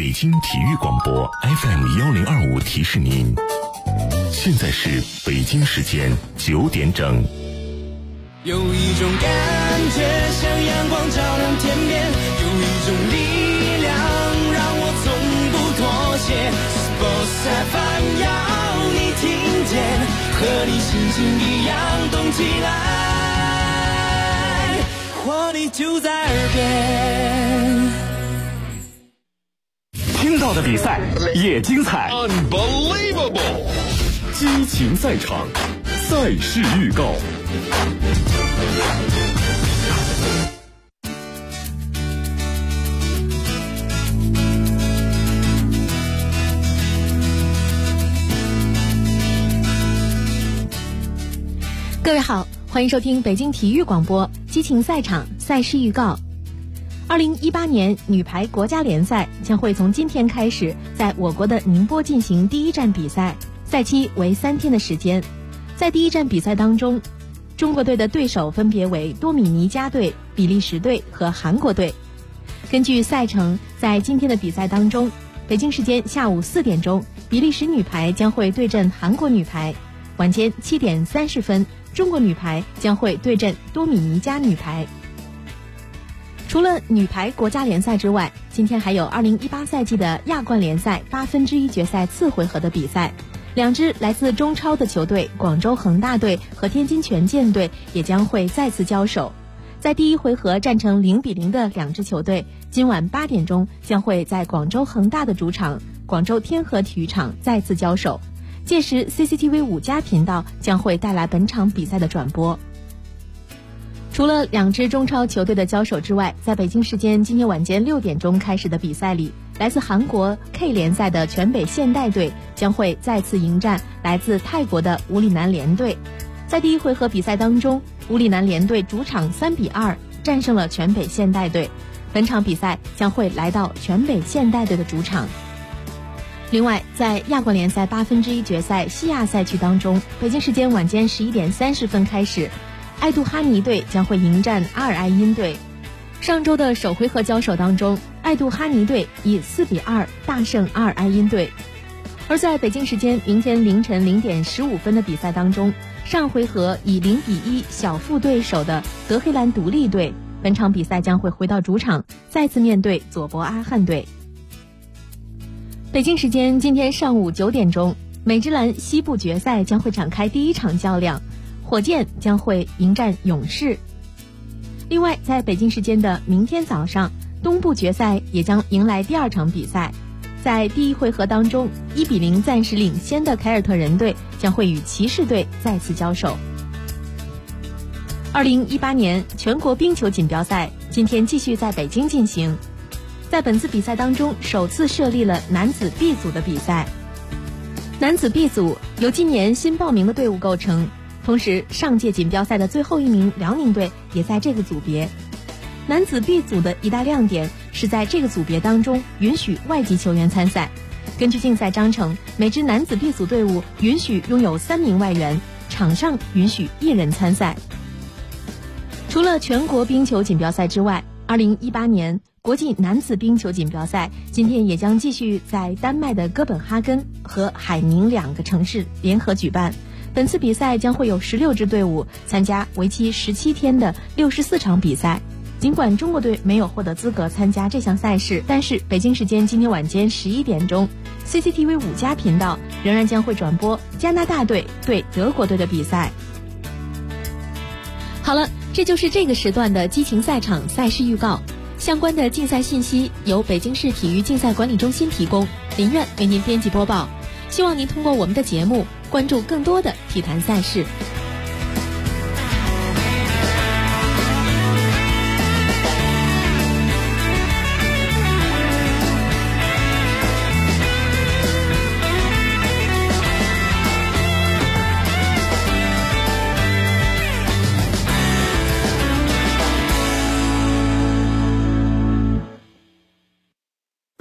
北京体育广播 FM1025提示您，现在是北京时间9点整。 有一种感觉像阳光照亮天边，有一种力量让我从不妥协。Sports FM 要你听见，和你心情一样动起来，活力就在耳边。 听到的比赛也精彩 Unbelievable 激情赛场，赛事预告。 各位好，欢迎收听北京体育广播激情赛场赛事预告。2018年女排国家联赛将会从今天开始在我国的宁波进行第一站比赛，赛期为3天的时间。在第一站比赛当中，中国队的对手分别为多米尼加队、比利时队和韩国队。根据赛程，在今天的比赛当中，北京时间下午4点钟，比利时女排将会对阵韩国女排；晚间7点30分，中国女排将会对阵多米尼加女排。除了女排国家联赛之外，今天还有2018赛季的亚冠联赛1/8决赛次回合的比赛，两支来自中超的球队广州恒大队和天津权健队也将会再次交手。在第一回合战成0-0的两支球队，今晚8点钟将会在广州恒大的主场广州天河体育场再次交手，届时 CCTV 5+频道将会带来本场比赛的转播。除了两支中超球队的交手之外，在北京时间今天晚间6点钟开始的比赛里，来自韩国 K 联赛的全北现代队将会再次迎战来自泰国的武里南联队。在第一回合比赛当中，武里南联队主场3-2战胜了全北现代队，本场比赛将会来到全北现代队的主场。另外，在亚冠联赛1/8决赛西亚赛区当中，北京时间晚间11点30分开始，爱杜哈尼队将会迎战阿尔埃因队。上周的首回合交手当中，爱杜哈尼队以4-2大胜阿尔埃因队。而在北京时间明天凌晨0点15分的比赛当中，上回合以0-1小负对手的德黑兰独立队，本场比赛将会回到主场，再次面对佐伯阿汉队。北京时间今天上午9点钟，美职篮西部决赛将会展开第一场较量，火箭将会迎战勇士。另外，在北京时间的明天早上，东部决赛也将迎来第2场比赛。在第一回合当中，1-0暂时领先的凯尔特人队将会与骑士队再次交手。2018年全国冰球锦标赛今天继续在北京进行，在本次比赛当中首次设立了男子 B 组的比赛。男子 B 组由今年新报名的队伍构成，同时上届锦标赛的最后一名辽宁队也在这个组别。男子 B 组的一大亮点是在这个组别当中允许外籍球员参赛。根据竞赛章程，每支男子 B 组队伍允许拥有3名外援，场上允许1人参赛。除了全国冰球锦标赛之外，2018年国际男子冰球锦标赛今天也将继续在丹麦的哥本哈根和海宁2个城市联合举办。本次比赛将会有16支队伍参加为期17天的64场比赛。尽管中国队没有获得资格参加这项赛事，但是北京时间今天晚间11点钟 CCTV 5+频道仍然将会转播加拿大队对德国队的比赛。好了，这就是这个时段的激情赛场赛事预告。相关的竞赛信息由北京市体育竞赛管理中心提供，林苑为您编辑播报。希望您通过我们的节目关注更多的体坛赛事。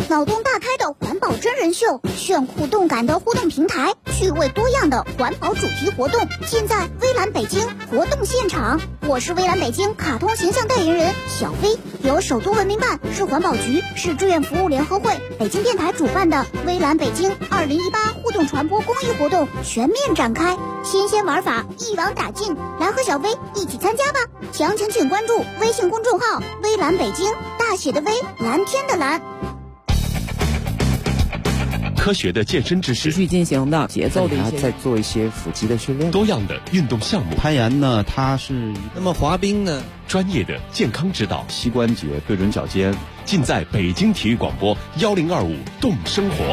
脑洞大开的环保真人秀，炫酷动感的互动平台，趣味多样的环保主题活动，尽在微蓝北京活动现场。我是微蓝北京卡通形象代言人小飞，由首都文明办、市环保局、市志愿服务联合会、北京电台主办的微蓝北京2018互动传播公益活动全面展开，新鲜玩法一网打尽，来和小飞一起参加吧！详情请关注微信公众号微蓝北京，大写的微，蓝天的蓝。 科学的健身知识， 持续进行的节奏的一些， 再做一些腹肌的训练， 多样的运动项目， 攀岩呢，它是那么滑冰呢， 专业的健康指导， 膝关节对准脚尖， 尽在北京体育广播1025动生活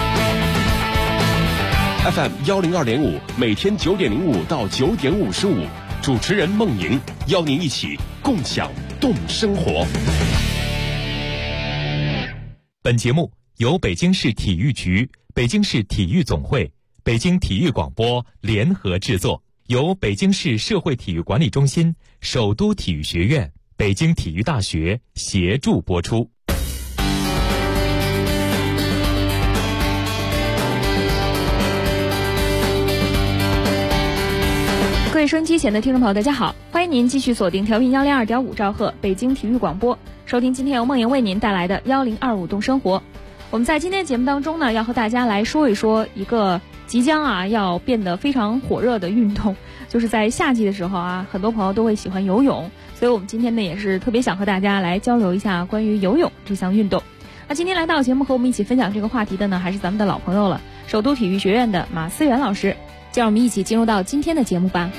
FM 102.5，每天9点05到9点55，主持人孟莹邀您一起共享动生活。 本节目由北京市体育局、北京市体育总会、北京体育广播联合制作，由北京市社会体育管理中心、首都体育学院、北京体育大学协助播出。 各位收音机前的听众朋友，大家好，欢迎您继续锁定调频102.5兆赫北京体育广播，收听今天由梦莹为您带来的1025动生活。我们在今天节目当中呢，要和大家来说一说一个即将要变得非常火热的运动，就是在夏季的时候很多朋友都会喜欢游泳，所以我们今天呢也是特别想和大家来交流一下关于游泳这项运动。那今天来到节目和我们一起分享这个话题的呢，还是咱们的老朋友了，首都体育学院的马思源老师，就让我们一起进入到今天的节目吧。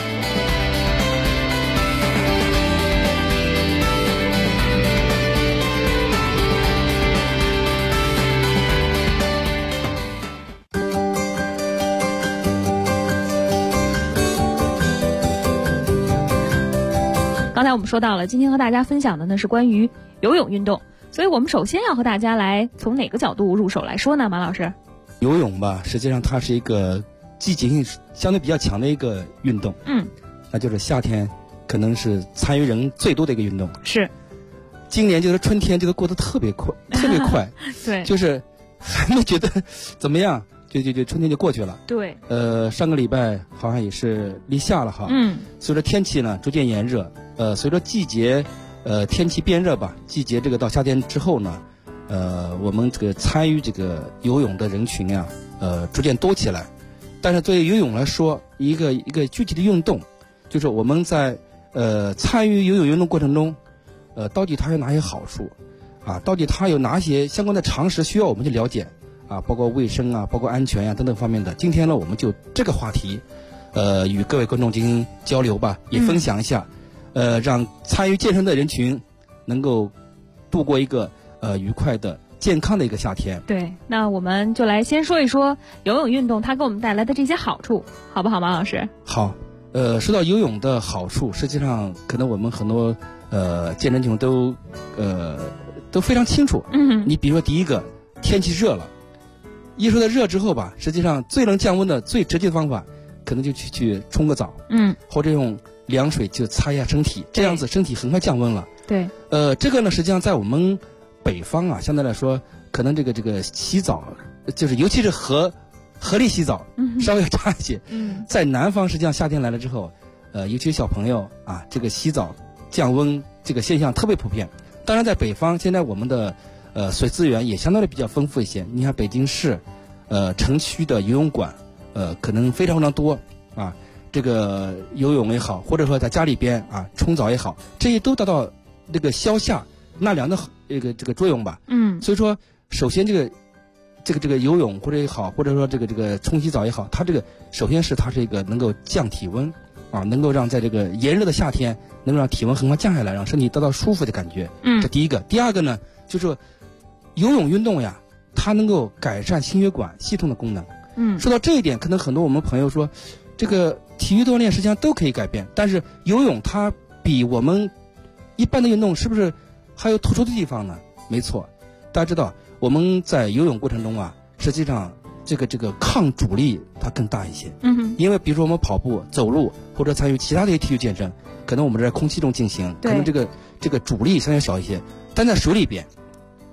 刚才我们说到了，今天和大家分享的呢是关于游泳运动，所以我们首先要和大家来从哪个角度入手来说呢？马老师， 游泳吧，实际上它是一个季节性相对比较强的一个运动，那就是夏天可能是参与人最多的一个运动。是，今年就是春天就是过得特别快，特别快，对，就是还没觉得怎么样，就春天就过去了。对，上个礼拜好像也是立夏了哈，随着天气呢逐渐炎热。随着季节，天气变热吧，季节这个到夏天之后呢，我们这个参与这个游泳的人群啊，逐渐多起来。但是对于游泳来说，一个具体的运动，就是我们在参与游泳运动过程中，到底它有哪些好处啊？到底它有哪些相关的常识需要我们去了解啊？包括卫生啊，包括安全呀等等方面的。今天呢，我们就这个话题，与各位观众进行交流吧，也分享一下。让参与健身的人群能够度过一个愉快的、健康的一个夏天。对，那我们就来先说一说游泳运动它给我们带来的这些好处，好不好，马老师？好，说到游泳的好处，实际上可能我们很多健身群都非常清楚。你比如说第一个，天气热了，一说到热之后吧，实际上最能降温的、最直接的方法，可能就去冲个澡，或者用凉水就擦一下身体，这样子身体很快降温了。对，这个呢，实际上在我们北方啊，相对来说，可能这个洗澡，就是尤其是河里洗澡，稍微要差一些。在南方，实际上夏天来了之后，尤其小朋友啊，这个洗澡降温这个现象特别普遍。当然，在北方，现在我们的水资源也相对的比较丰富一些。你看北京市，城区的游泳馆，可能非常非常多啊。这个游泳也好，或者说在家里边啊冲澡也好，这些都达到这个消夏纳凉的这个作用吧。所以说，首先这个游泳或者也好，或者说这个冲洗澡也好，它这个首先是它是一个能够降体温啊，能够让在这个炎热的夏天能够让体温很快降下来，让身体得到舒服的感觉。这第一个。第二个呢，就是说游泳运动呀，它能够改善心血管系统的功能。说到这一点，可能很多我们朋友说，这个体育锻炼实际上都可以改变，但是游泳它比我们一般的运动是不是还有突出的地方呢？没错，大家知道我们在游泳过程中啊，实际上这个抗阻力它更大一些。因为比如说我们跑步、走路或者参与其他的一些体育健身，可能我们在空气中进行，可能这个阻力相对小一些。但在水里边，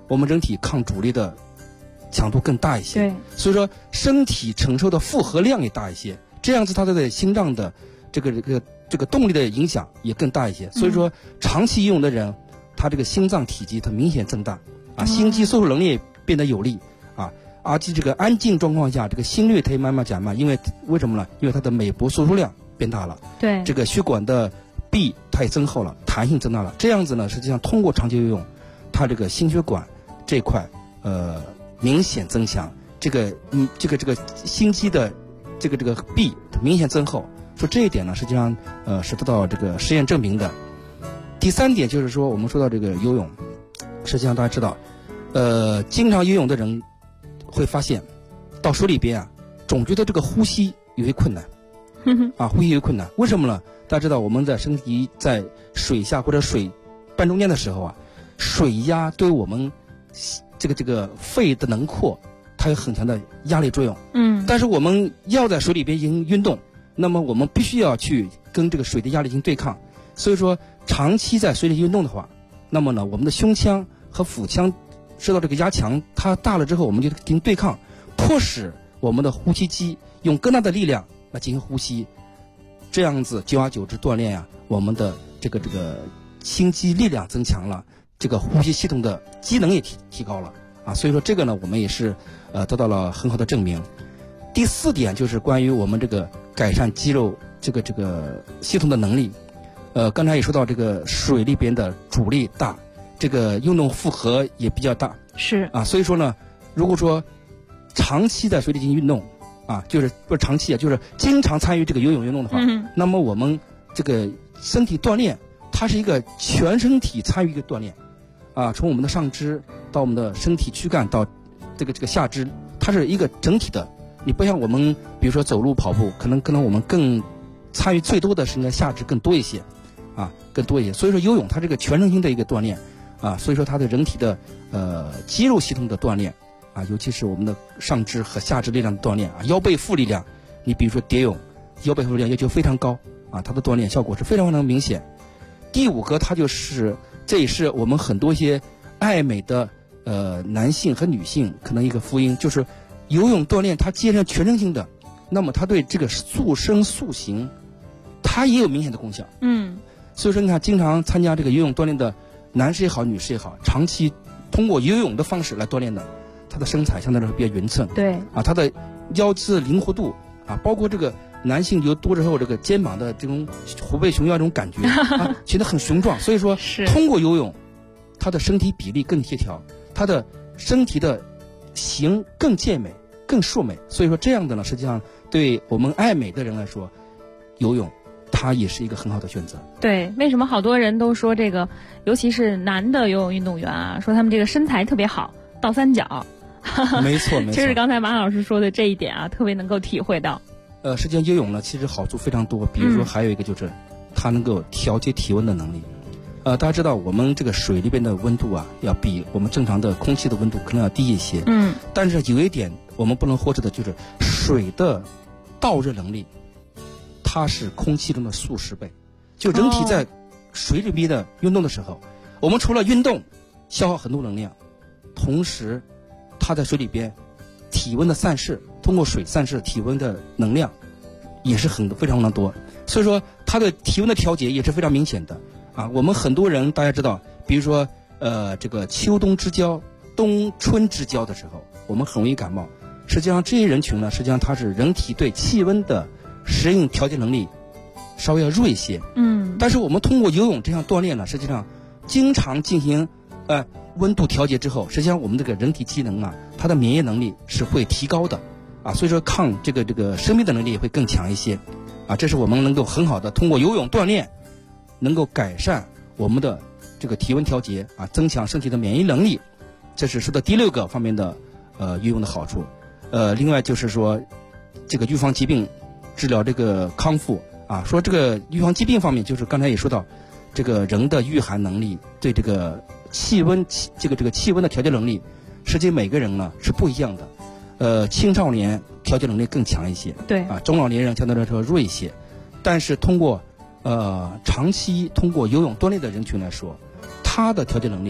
我们人体抗阻力的强度更大一些， 对， 所以说身体承受的负荷量也大一些，这样子它对心脏的这个动力的影响也更大一些。所以说长期游泳的人，他这个心脏体积它明显增大啊，心肌收缩能力也变得有力啊，而且这个安静状况下，这个心率它也慢慢减慢，因为为什么呢？因为它的每搏输出量变大了， 对， 这个血管的壁它也增厚了，弹性增大了，这样子呢，实际上通过长期游泳，它这个心血管这块明显增强，这个心肌的这个壁明显增厚，说这一点呢，实际上是得到这个实验证明的。第三点就是说，我们说到这个游泳，实际上大家知道，经常游泳的人会发现，到水里边啊，总觉得这个呼吸有些困难，啊，呼吸有困难，为什么呢？大家知道，我们在身体在水下或者水半中间的时候啊，水压对我们这个肺的能扩，它有很强的压力作用。但是我们要在水里边进行运动，那么我们必须要去跟这个水的压力进行对抗。所以说，长期在水里运动的话，那么呢，我们的胸腔和腹腔受到这个压强，它大了之后，我们就进行对抗，迫使我们的呼吸机用更大的力量来进行呼吸。这样子久而久之锻炼呀，我们的这个心肌力量增强了，这个呼吸系统的机能也提高了啊。所以说这个呢，我们也是得到了很好的证明。第四点就是关于我们这个改善肌肉这个系统的能力。刚才也说到这个水里边的阻力大，这个运动负荷也比较大， 是啊，所以说呢，如果说长期在水里进行运动啊，就是不是长期啊，就是经常参与这个游泳运动的话，那么我们这个身体锻炼，它是一个全身体参与一个锻炼啊，从我们的上肢到我们的身体躯干到这个下肢，它是一个整体的。你不像我们比如说走路跑步，可能我们更参与最多的是应该下肢更多一些啊，更多一些。所以说游泳它是一个全身心的一个锻炼啊，所以说它的人体的肌肉系统的锻炼啊，尤其是我们的上肢和下肢力量的锻炼啊，腰背腹力量，你比如说蝶泳，腰背腹力量要求非常高啊，它的锻炼效果是非常非常明显。第五个，它就是这也是我们很多一些爱美的男性和女性可能一个福音，就是游泳锻炼它既然全身性的，那么它对这个塑身塑形，它也有明显的功效。所以说你看，经常参加这个游泳锻炼的男士也好，女士也好，长期通过游泳的方式来锻炼的，他的身材相对来说比较匀称。 对啊，他的腰肢的灵活度啊，包括这个男性游多之后，这个肩膀的这种虎背熊腰这种感觉啊，显得很雄壮。所以说，通过游泳，他的身体比例更协调，他的身体的形更健美、更硕美。所以说，这样的呢，实际上对我们爱美的人来说，游泳它也是一个很好的选择。 对，为什么好多人都说这个，尤其是男的游泳运动员啊，说他们这个身材特别好，倒三角。 没错，没错。 其实刚才马老师说的这一点啊，特别能够体会到。 实际上游泳呢，其实好处非常多。比如说还有一个就是，它能够调节体温的能力。大家知道我们这个水里边的温度啊，要比我们正常的空气的温度可能要低一些。但是有一点我们不能忽视的就是，水的导热能力，它是空气中的数十倍。就人体在水里边的运动的时候，我们除了运动消耗很多能量，同时它在水里边体温的散失，通过水散失体温的能量也是非常多。所以说它的体温的调节也是非常明显的啊。我们很多人大家知道，比如说这个秋冬之交、冬春之交的时候，我们很容易感冒。实际上这些人群呢，实际上它是人体对气温的适应调节能力稍微要弱一些。但是我们通过游泳这项锻炼呢，实际上经常进行温度调节之后，实际上我们这个人体机能啊，它的免疫能力是会提高的啊，所以说抗这个生病的能力也会更强一些啊。这是我们能够很好的通过游泳锻炼，能够改善我们的这个体温调节啊，增强身体的免疫能力。这是说的第6个方面的游泳的好处。另外就是说这个预防疾病、治疗这个康复啊，说这个预防疾病方面，就是刚才也说到，这个人的御寒能力对这个气温这个气温的调节能力，实际每个人呢是不一样的。青少年调节能力更强一些， 对啊，中老年人相对来说弱一些。但是通过长期通过游泳锻炼的人群来说，他的调节能力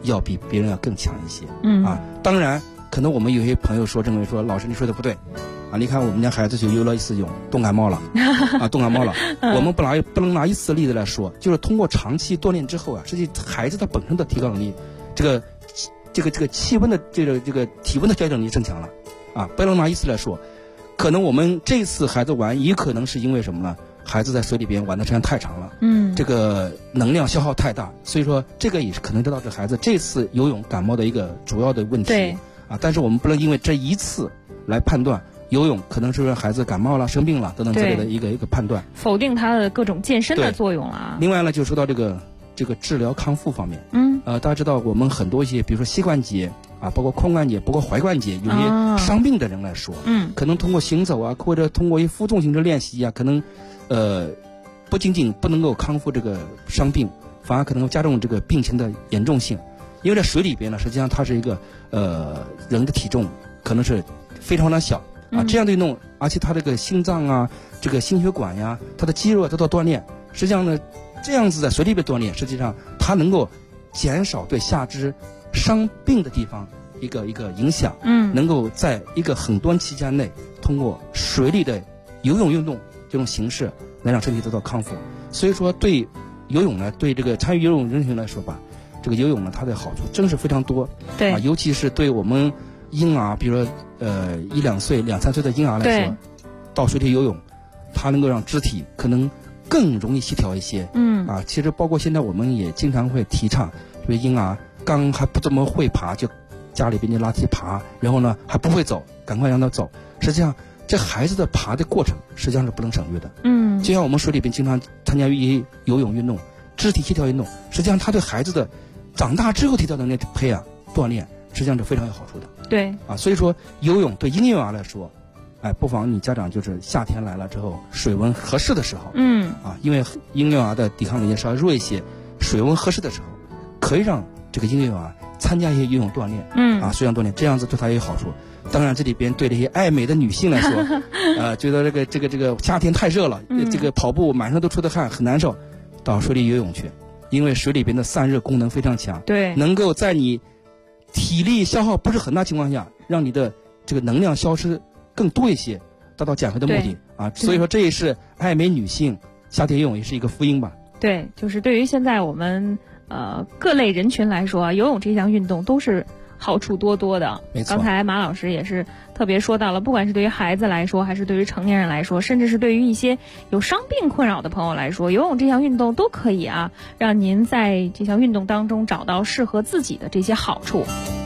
要比别人要更强一些。当然可能我们有些朋友认为说，老师你说的不对啊，你看我们家孩子就游了一次泳，冻感冒了啊，冻感冒了。我们不能拿一次例子来说，就是通过长期锻炼之后啊，实际孩子他本身的提高能力，这个气温的这个体温的调整能力增强了啊，不能拿一次来说。可能我们这次孩子玩，也可能是因为什么呢？孩子在水里边玩的时间太长了，这个能量消耗太大，所以说这个也是可能导致孩子这次游泳感冒的一个主要的问题。 对啊，但是我们不能因为这一次来判断游泳可能是不是孩子感冒了、生病了等等之类的一个判断， 否定它的各种健身的作用了。 另外呢，就说到这个治疗康复方面，大家知道我们很多一些，比如说膝关节啊，包括髋关节，包括踝关节，有些伤病的人来说，可能通过行走啊，或者通过一些负重型的练习啊，可能不仅仅不能够康复这个伤病，反而可能加重这个病情的严重性。因为在水里边呢，实际上它是一个人的体重可能是非常的小啊，这样的运动，而且它这个心脏啊、这个心血管呀、它的肌肉得到锻炼，实际上呢，这样子在水里边锻炼，实际上它能够减少对下肢伤病的地方一个影响，能够在一个很短期间内，通过水里的游泳运动这种形式来让身体得到康复。所以说，对游泳呢，对这个参与游泳人群来说吧，这个游泳呢，它的好处真是非常多。 对啊， 尤其是对我们婴儿，比如说1-2岁、2-3岁的婴儿来说，到水里游泳，它能够让肢体可能更容易协调一些。其实包括现在我们也经常会提倡，就是婴儿刚还不怎么会爬，就家里边就拉梯爬，然后呢还不会走，赶快让他走。实际上，这孩子的爬的过程实际上是不能省略的。就像我们水里边经常参加一游泳运动、肢体协调运动，实际上它对孩子的长大之后协调能力培养锻炼，实际上是非常有好处的。 对啊，所以说游泳对婴幼儿来说，不妨你家长就是夏天来了之后，水温合适的时候，因为婴幼儿的抵抗力稍微弱一些，水温合适的时候，可以让这个婴幼儿参加一些游泳锻炼，水上锻炼，这样子对他也有好处。当然，这里边对这些爱美的女性来说，觉得这个夏天太热了，这个跑步满身都出的汗，很难受，到水里游泳去，因为水里边的散热功能非常强， 对， 能够在你体力消耗不是很大情况下，让你的这个能量消失更多一些，达到减肥的目的啊。所以说，这也是爱美女性夏天游泳也是一个福音吧。 对，就是对于现在我们各类人群来说，游泳这项运动都是好处多多的。 没错， 刚才马老师也是特别说到了，不管是对于孩子来说，还是对于成年人来说，甚至是对于一些有伤病困扰的朋友来说，游泳这项运动都可以让您在这项运动当中找到适合自己的这些好处。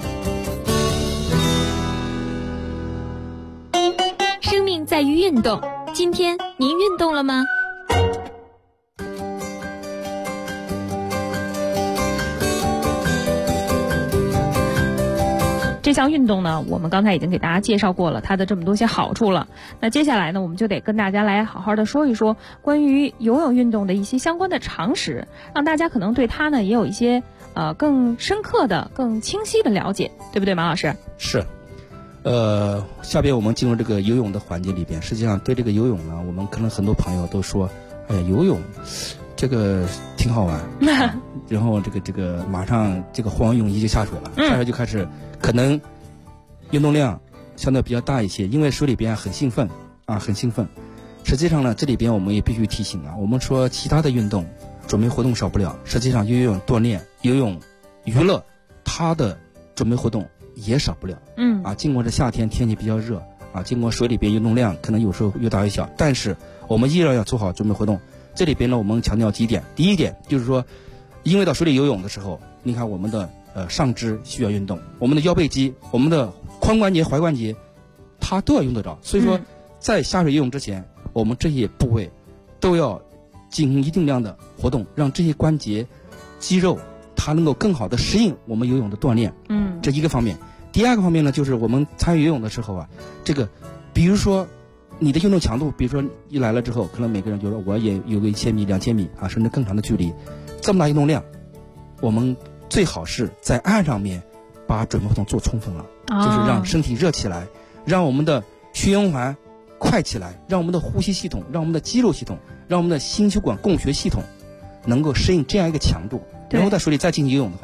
生命在于运动，今天您运动了吗？ 这项运动呢，我们刚才已经给大家介绍过了它的这么多些好处了。那接下来呢，我们就得跟大家来好好的说一说关于游泳运动的一些相关的常识，让大家可能对它呢也有一些更深刻的、更清晰的了解，对不对，马老师？ 是。下边我们进入这个游泳的环节里边，实际上对这个游泳呢，我们可能很多朋友都说，哎呀，游泳这个挺好玩，然后这个马上这个换完泳衣就下水了，下水就开始可能运动量相对比较大一些，因为水里边很兴奋啊，很兴奋。实际上呢，这里边我们也必须提醒啊，我们说其他的运动准备活动少不了，实际上游泳锻炼、游泳娱乐，它的准备活动也少不了。经过这夏天天气比较热啊，经过水里边运动量可能有时候越大越小，但是我们依然要做好准备活动。这里边呢，我们强调几点。第一点就是说，因为到水里游泳的时候，你看我们的上肢需要运动，我们的腰背肌、我们的髋关节、踝关节，它都要用得着。所以说，在下水游泳之前，我们这些部位都要进行一定量的活动，让这些关节、肌肉它能够更好的适应我们游泳的锻炼。这一个方面。第二个方面呢，就是我们参与游泳的时候啊，这个比如说你的运动强度，比如说一来了之后，可能每个人就说我也有个1000米、2000米啊，甚至更长的距离，这么大运动量，我们最好是在岸上面把准备活动做充分了，就是让身体热起来，让我们的血循环快起来，让我们的呼吸系统、让我们的肌肉系统、让我们的心血管供血系统能够适应这样一个强度，然后在水里再进行游泳的话，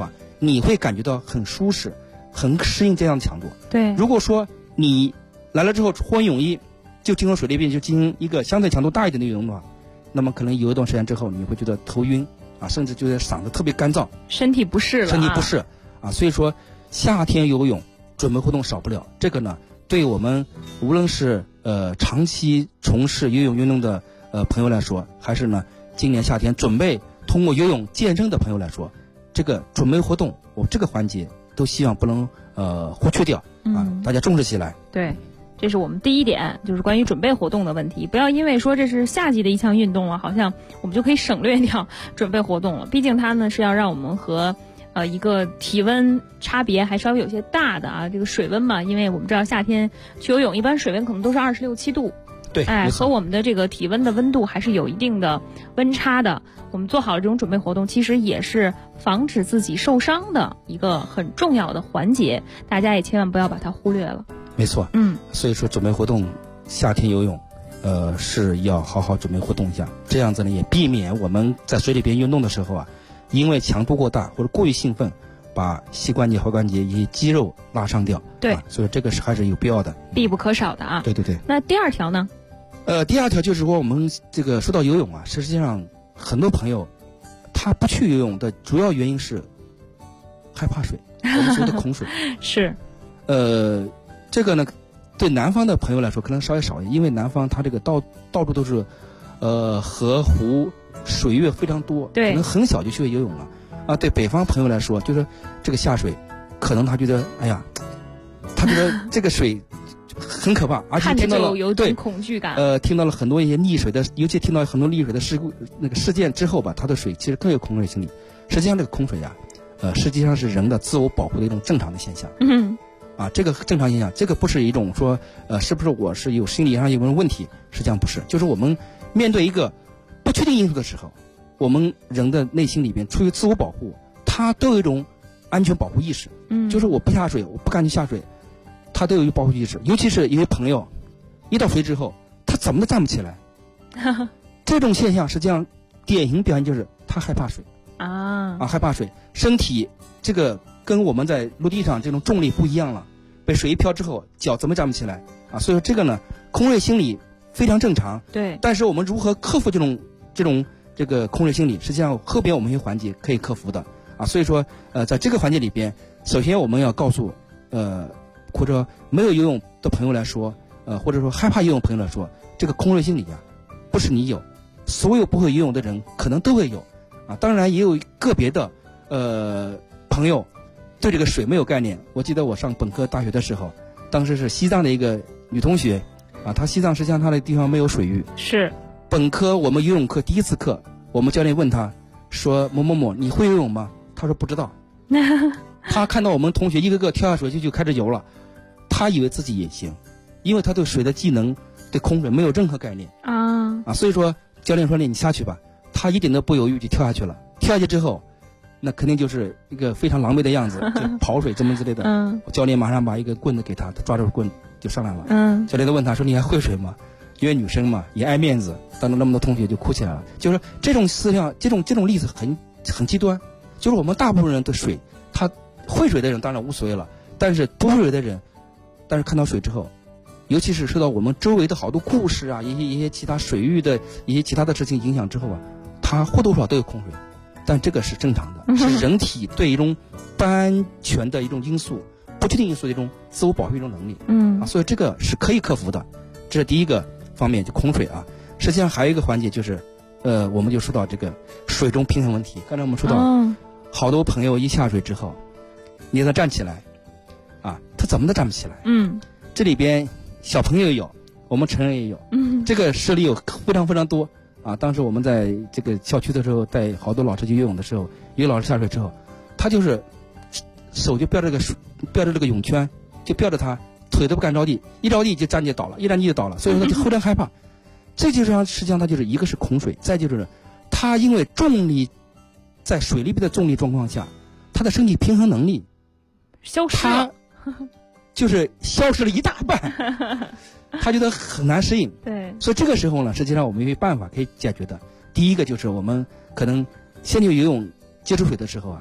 你会感觉到很舒适，很适应这样的强度。 对， 如果说你来了之后换泳衣，就进入水里边就进行一个相对强度大一点的游泳的话，那么可能游一段时间之后，你会觉得头晕啊，甚至觉得嗓子特别干燥， 身体不适了。 身体不适啊，所以说夏天游泳准备活动少不了。这个呢，对我们无论是长期从事游泳运动的朋友来说，还是呢今年夏天准备通过游泳健身的朋友来说，这个准备活动我这个环节都希望不能忽略掉啊，大家重视起来。 对。这是我们第一点，就是关于准备活动的问题。不要因为说这是夏季的一项运动了，好像我们就可以省略掉准备活动了。毕竟它呢是要让我们和一个体温差别还稍微有些大的啊，这个水温嘛，因为我们知道夏天去游泳，一般水温可能都是26、7度。 对， 和我们的这个体温的温度还是有一定的温差的。我们做好了这种准备活动，其实也是防止自己受伤的一个很重要的环节，大家也千万不要把它忽略了。 没错，所以说准备活动，夏天游泳，是要好好准备活动一下，这样子呢也避免我们在水里边运动的时候啊，因为强度过大或者过于兴奋，把膝关节、踝关节以及肌肉拉伤掉。 对， 所以这个是还是有必要的， 必不可少的啊。 对对对。 那第二条呢？ 第二条就是说我们这个说到游泳啊，实际上很多朋友他不去游泳的主要原因是害怕水，我们说的恐水。 是。 这个呢，对南方的朋友来说可能稍微少一点，因为南方它这个到处都是，河湖水域非常多， 对， 可能很小就学会游泳了。啊，对北方朋友来说，就是这个下水，可能他觉得，哎呀，他觉得这个水很可怕，而且听到了有种恐惧感。 听到了很多一些溺水的，尤其听到很多溺水的事件之后吧，他的水其实更有恐水心理。实际上这个恐水呀，实际上是人的自我保护的一种正常的现象。啊，这个正常现象，这个不是一种说，是不是我是有心理上有没有问题？实际上不是，就是我们面对一个不确定因素的时候，我们人的内心里边出于自我保护，他都有一种安全保护意识。就是我不下水，我不敢去下水，他都有一个保护意识。尤其是一些朋友，一到水之后，他怎么都站不起来。这种现象实际上典型表现就是他害怕水害怕水，身体这个跟我们在陆地上这种重力不一样了，被水一漂之后，脚怎么站不起来啊？所以说这个呢，恐水心理非常正常。 对。 但是我们如何克服这个恐水心理？实际上后边我们一些环节可以克服的啊。所以说在这个环节里边，首先我们要告诉或者没有游泳的朋友来说，或者说害怕游泳朋友来说，这个恐水心理啊，不是你有，所有不会游泳的人可能都会有啊。当然也有个别的朋友对这个水没有概念。我记得我上本科大学的时候，当时是西藏的一个女同学啊，她西藏实际上她的地方没有水域。 是。 本科我们游泳课第一次课，我们教练问她说：“某某某，你会游泳吗？”她说不知道。她看到我们同学一个个跳下水就开始游了，她以为自己也行，因为她对水的技能、对恐水没有任何概念啊。所以说教练说你下去吧，她一点都不犹豫就跳下去了。跳下去之后，那肯定就是一个非常狼狈的样子，就跑水这么之类的。教练马上把一个棍子给他抓住棍就上来了。教练就问他说：“你还会水吗？”因为女生嘛也爱面子，当着那么多同学就哭起来了。就是这种思想，这种例子很极端。就是我们大部分人对水，他会水的人当然无所谓了，但是不会水的人，但是看到水之后，尤其是受到我们周围的好多故事啊，一些其他水域的一些其他的事情影响之后啊，他或多或少都有恐水。但这个是正常的，是人体对一种不安全的一种因素、不确定因素的一种自我保护一种能力。所以这个是可以克服的。这是第一个方面，就恐水啊。实际上还有一个环节就是，我们就说到这个水中平衡问题。刚才我们说到，好多朋友一下水之后，你让他站起来，啊，他怎么都站不起来。这里边小朋友也有，我们成人也有。这个事例有非常非常多。啊，当时我们在这个校区的时候，带好多老师去游泳的时候，有老师下水之后，他就是手就吊着这个泳圈，就吊着他，腿都不敢着地，一着地就站起倒了，一站地就倒了，所以说他就非常害怕。这就是实际上他就是一个是恐水，再就是他因为重力在水里边的重力状况下，他的身体平衡能力消失了， 就是消失了一大半。他觉得很难适应， 对， 所以这个时候呢，实际上我们有办法可以解决的。第一个就是我们可能先去游泳接触水的时候啊，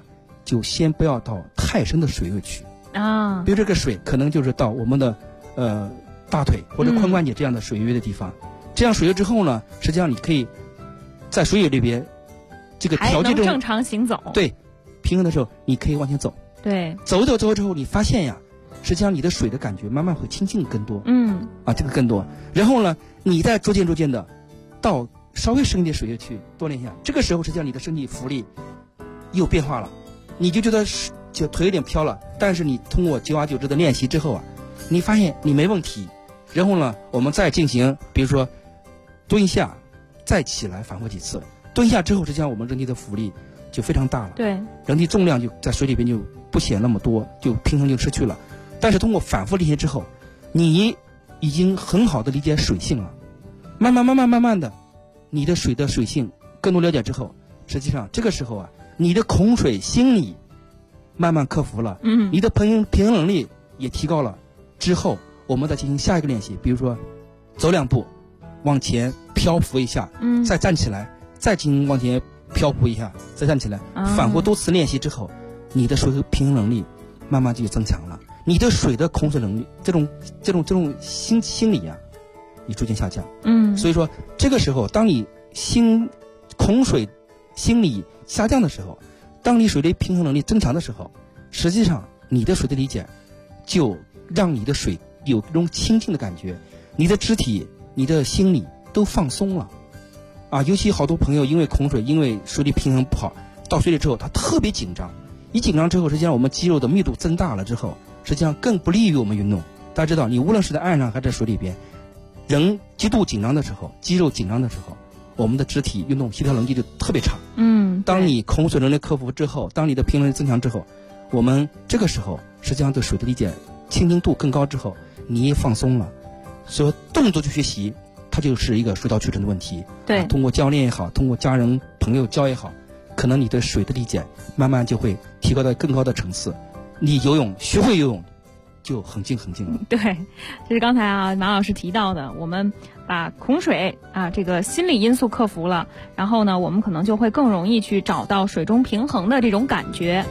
就先不要到太深的水域去啊。 比如这个水可能就是到我们的大腿或者髋关节这样的水域的地方。这样水域之后呢，实际上你可以在水域里边这个调节还能正常行走。 对，平衡的时候你可以往前走。 对， 走之后，你发现呀，实际上你的水的感觉慢慢会清净更多。这个更多。然后呢，你再逐渐的到稍微深一点水域去锻炼一下，这个时候实际上你的身体浮力又变化了，你就觉得就腿有点飘了，但是你通过9把9支的练习之后啊，你发现你没问题。然后呢，我们再进行，比如说蹲下，再起来，反复几次。蹲下之后，实际上我们人体的浮力就非常大了， 对， 人体重量就在水里边就不显那么多，就平衡就失去了。但是通过反复练习之后，你已经很好的理解水性了，慢慢的，你的水性更多了解之后，实际上这个时候啊，你的恐水心理慢慢克服了，你的平衡能力也提高了。之后我们再进行下一个练习，比如说走2步，往前漂浮一下，再站起来，再进行往前漂浮一下，再站起来，反复多次练习之后，你的水平衡能力慢慢就增强了，你的水的恐水能力，这种心理啊，你逐渐下降。所以说这个时候，当你恐水心理下降的时候，当你水的平衡能力增强的时候，实际上你的水的理解就让你的水有这种清净的感觉，你的肢体、你的心理都放松了啊。尤其好多朋友因为恐水，因为水里平衡不好，到水里之后他特别紧张，一紧张之后，实际上我们肌肉的密度增大了之后，实际上更不利于我们运动。大家知道，你无论是在岸上还是在水里边，人极度紧张的时候，肌肉紧张的时候，我们的肢体运动协调能力就特别差。当你恐水能力克服之后，当你的平衡能力增强之后，我们这个时候实际上对水的理解清净度更高之后，你也放松了。所以动作去学习，它就是一个水到渠成的问题。 对， 通过教练也好，通过家人朋友教也好，可能你对水的理解慢慢就会提高到更高的层次。你学会游泳就很近了。 对，这是刚才马老师提到的，我们把恐水这个心理因素克服了，然后呢，我们可能就会更容易去找到水中平衡的这种感觉。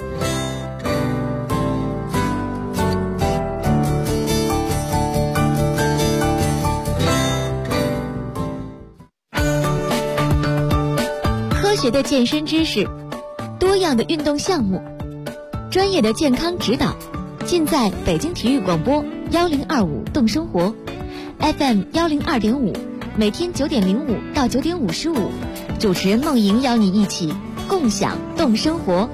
科学的健身知识，多样的运动项目，专业的健康指导，尽在北京体育广播1025动生活 FM 102.5，每天9点05到9点55，主持人梦莹邀你一起共享动生活。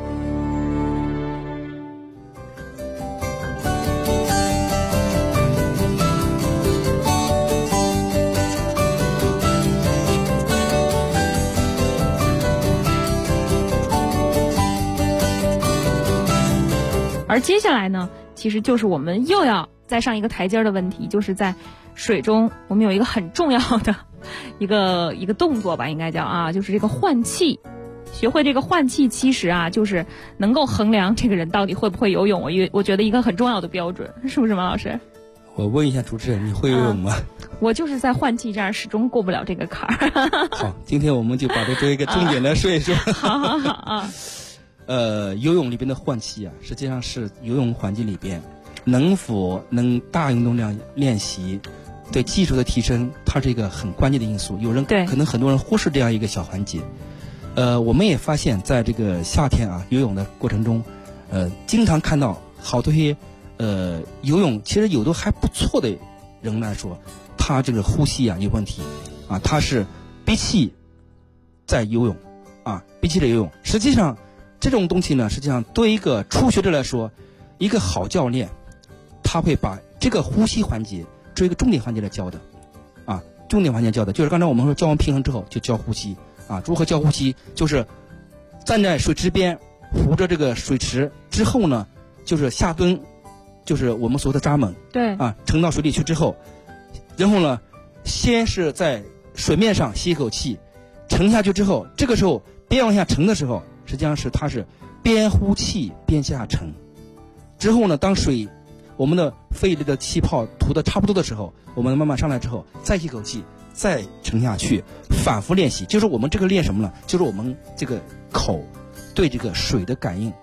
而接下来呢，其实就是我们又要再上一个台阶的问题，就是在水中我们有一个很重要的一个动作吧，应该叫就是这个换气。学会这个换气，其实就是能够衡量这个人到底会不会游泳。我觉得一个很重要的标准，是不是马老师？ 我问一下主持人，你会游泳吗？ 我就是在换气这儿始终过不了这个坎儿。 好，今天我们就把这作为一个重点来说一说。 好。 游泳里边的换气实际上是游泳环境里边能大运动量练习对技术的提升，它是一个很关键的因素。可能很多人忽视这样一个小环节。我们也发现，在这个夏天游泳的过程中，经常看到好多些游泳其实有的还不错的人来说，他这个呼吸有问题他是憋气在游泳憋气在游泳。实际上这种东西呢，实际上对一个初学者来说，一个好教练他会把这个呼吸环节作为一个重点环节来教的重点环节教的就是刚才我们说教完平衡之后就教呼吸如何教呼吸，就是站在水池边扶着这个水池之后呢，就是下蹲，就是我们所谓的扎猛， 对沉到水里去之后，然后呢先是在水面上吸一口气，沉下去之后，这个时候边往下沉的时候，实际上它是边呼气边下沉。之后呢，当我们的肺里的气泡吐的差不多的时候，我们慢慢上来之后再吸口气，再沉下去，反复练习。就是我们这个练什么呢？就是我们这个口对这个水的感应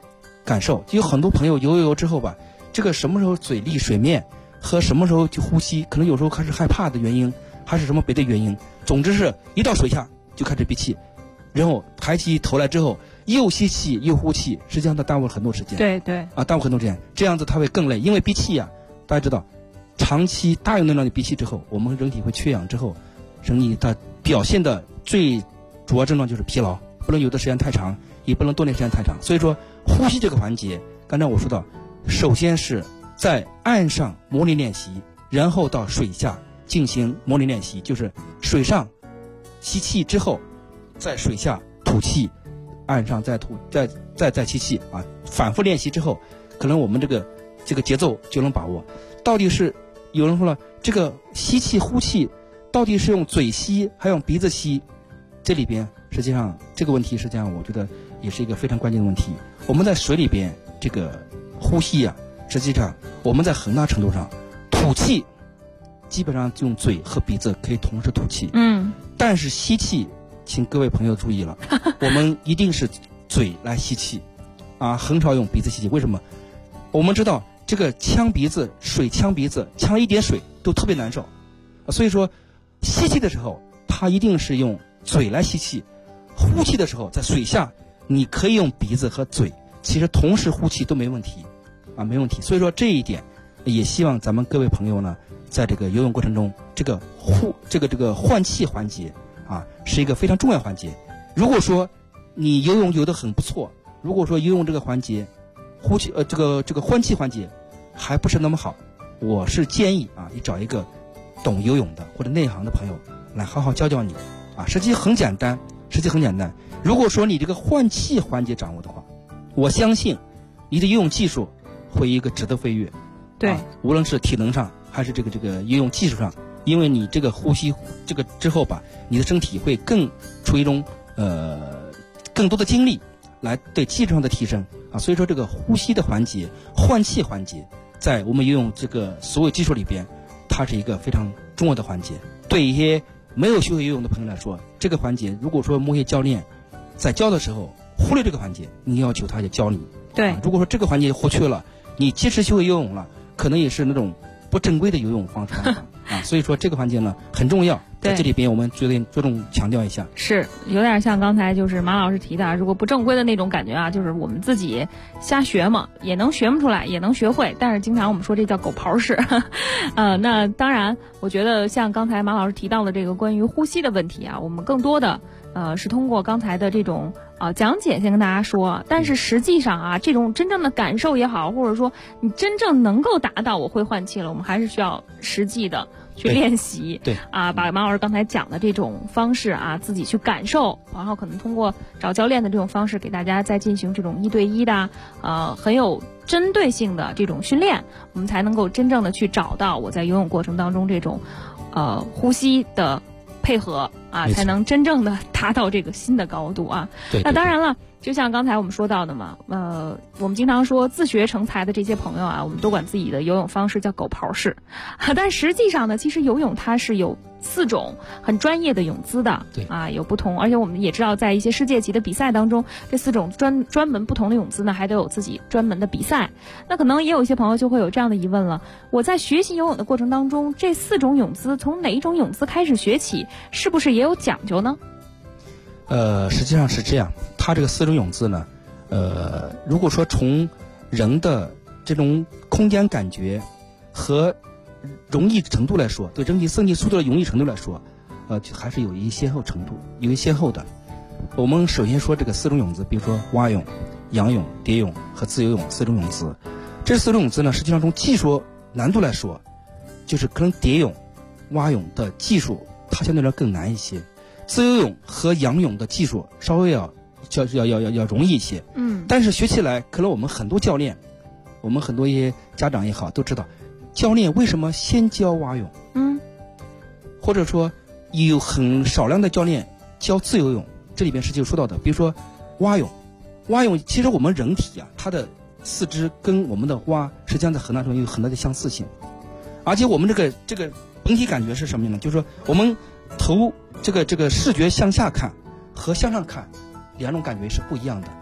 感受。就有很多朋友游之后吧，这个什么时候嘴离水面和什么时候去呼吸，可能有时候开始害怕的原因，还是什么别的原因，总之是一到水下就开始闭气，然后抬起头来之后又吸气又呼气，实际上它耽误了很多时间。 对对啊，耽误很多时间，这样子它会更累，因为闭气啊，大家知道，长期大用能量的闭气之后，我们人体会缺氧之后，人体它表现的最主要症状就是疲劳，不能游的时间太长，也不能锻炼时间太长。所以说，呼吸这个环节，刚才我说到，首先是在岸上模拟练习，然后到水下进行模拟练习，就是水上吸气之后，在水下吐气，岸上再吐，再吸气啊，反复练习之后，可能我们这个节奏就能把握。到底是有人说了，这个吸气呼气到底是用嘴吸还用鼻子吸？这里边实际上这个问题，实际上我觉得也是一个非常关键的问题。我们在水里边这个呼吸啊，实际上我们在很大程度上吐气，基本上用嘴和鼻子可以同时吐气。但是吸气，请各位朋友注意了，我们一定是嘴来吸气，啊，很少用鼻子吸气。为什么？我们知道这个呛鼻子，水呛鼻子，呛一点水都特别难受，所以说吸气的时候，它一定是用嘴来吸气；呼气的时候，在水下你可以用鼻子和嘴，其实同时呼气都没问题，啊，没问题。所以说这一点，也希望咱们各位朋友呢，在这个游泳过程中，这个换气环节啊，是一个非常重要环节。如果说你游泳游得很不错，如果说游泳这个环节，呼气这个换气环节还不是那么好，我是建议啊，你找一个懂游泳的或者内行的朋友来好好教教你啊。实际很简单。如果说你这个换气环节掌握的话，我相信你的游泳技术会一个质的飞跃。 对， 无论是体能上还是这个游泳技术上，因为你这个呼吸这个之后吧，你的身体会更处于一种更多的精力来对技术上的提升啊。所以说这个呼吸的环节、换气环节，在我们游泳这个所有技术里边，它是一个非常重要的环节。对一些没有学会游泳的朋友来说，这个环节如果说某些教练在教的时候忽略这个环节，你要求他也教你。 对， 如果说这个环节忽略了，你即使学会游泳了，可能也是那种不正规的游泳方式啊。所以说这个环节呢很重要，在这里边我们着重强调一下。 是有点像刚才就是马老师提的，如果不正规的那种感觉啊，就是我们自己瞎学嘛，也能学不出来，也能学会，但是经常我们说这叫狗刨式。那当然我觉得像刚才马老师提到的这个关于呼吸的问题啊，我们更多的是通过刚才的这种讲解先跟大家说，但是实际上啊，这种真正的感受也好，或者说你真正能够达到我会换气了，我们还是需要实际的去练习。 对啊，把马老师刚才讲的这种方式啊，自己去感受，然后可能通过找教练的这种方式，给大家再进行这种1对1的很有针对性的这种训练，我们才能够真正的去找到我在游泳过程当中这种呼吸的配合啊，才能真正的达到这个新的高度啊。 对， 那当然了，就像刚才我们说到的嘛，我们经常说自学成才的这些朋友啊，我们都管自己的游泳方式叫狗刨式，但实际上呢，其实游泳它是有4种很专业的泳姿的， 对啊， 有不同，而且我们也知道，在一些世界级的比赛当中，这4种专门不同的泳姿呢，还都有自己专门的比赛。那可能也有一些朋友就会有这样的疑问了：我在学习游泳的过程当中，这4种泳姿从哪一种泳姿开始学起，是不是也有讲究呢？ 实际上是这样，它这个4种泳姿呢，如果说从人的这种空间感觉和容易程度来说，对整体身体速度的容易程度来说，还是有一先后程度，有一先后的。我们首先说这个4种泳姿，比如说蛙泳、仰泳、蝶泳和自由泳4种泳姿。这4种泳姿呢，实际上从技术难度来说，就是可能蝶泳、蛙泳的技术它相对来说更难一些。自由泳和仰泳的技术稍微要容易一些，但是学起来可能我们很多教练，我们很多一些家长也好都知道，教练为什么先教蛙泳，或者说有很少量的教练教自由泳，这里边实际说到的，比如说蛙泳，其实我们人体啊，它的四肢跟我们的蛙实际上在很大程度有很大的相似性，而且我们这个本体感觉是什么呢？就是说我们头这个视觉向下看和向上看2种感觉是不一样的。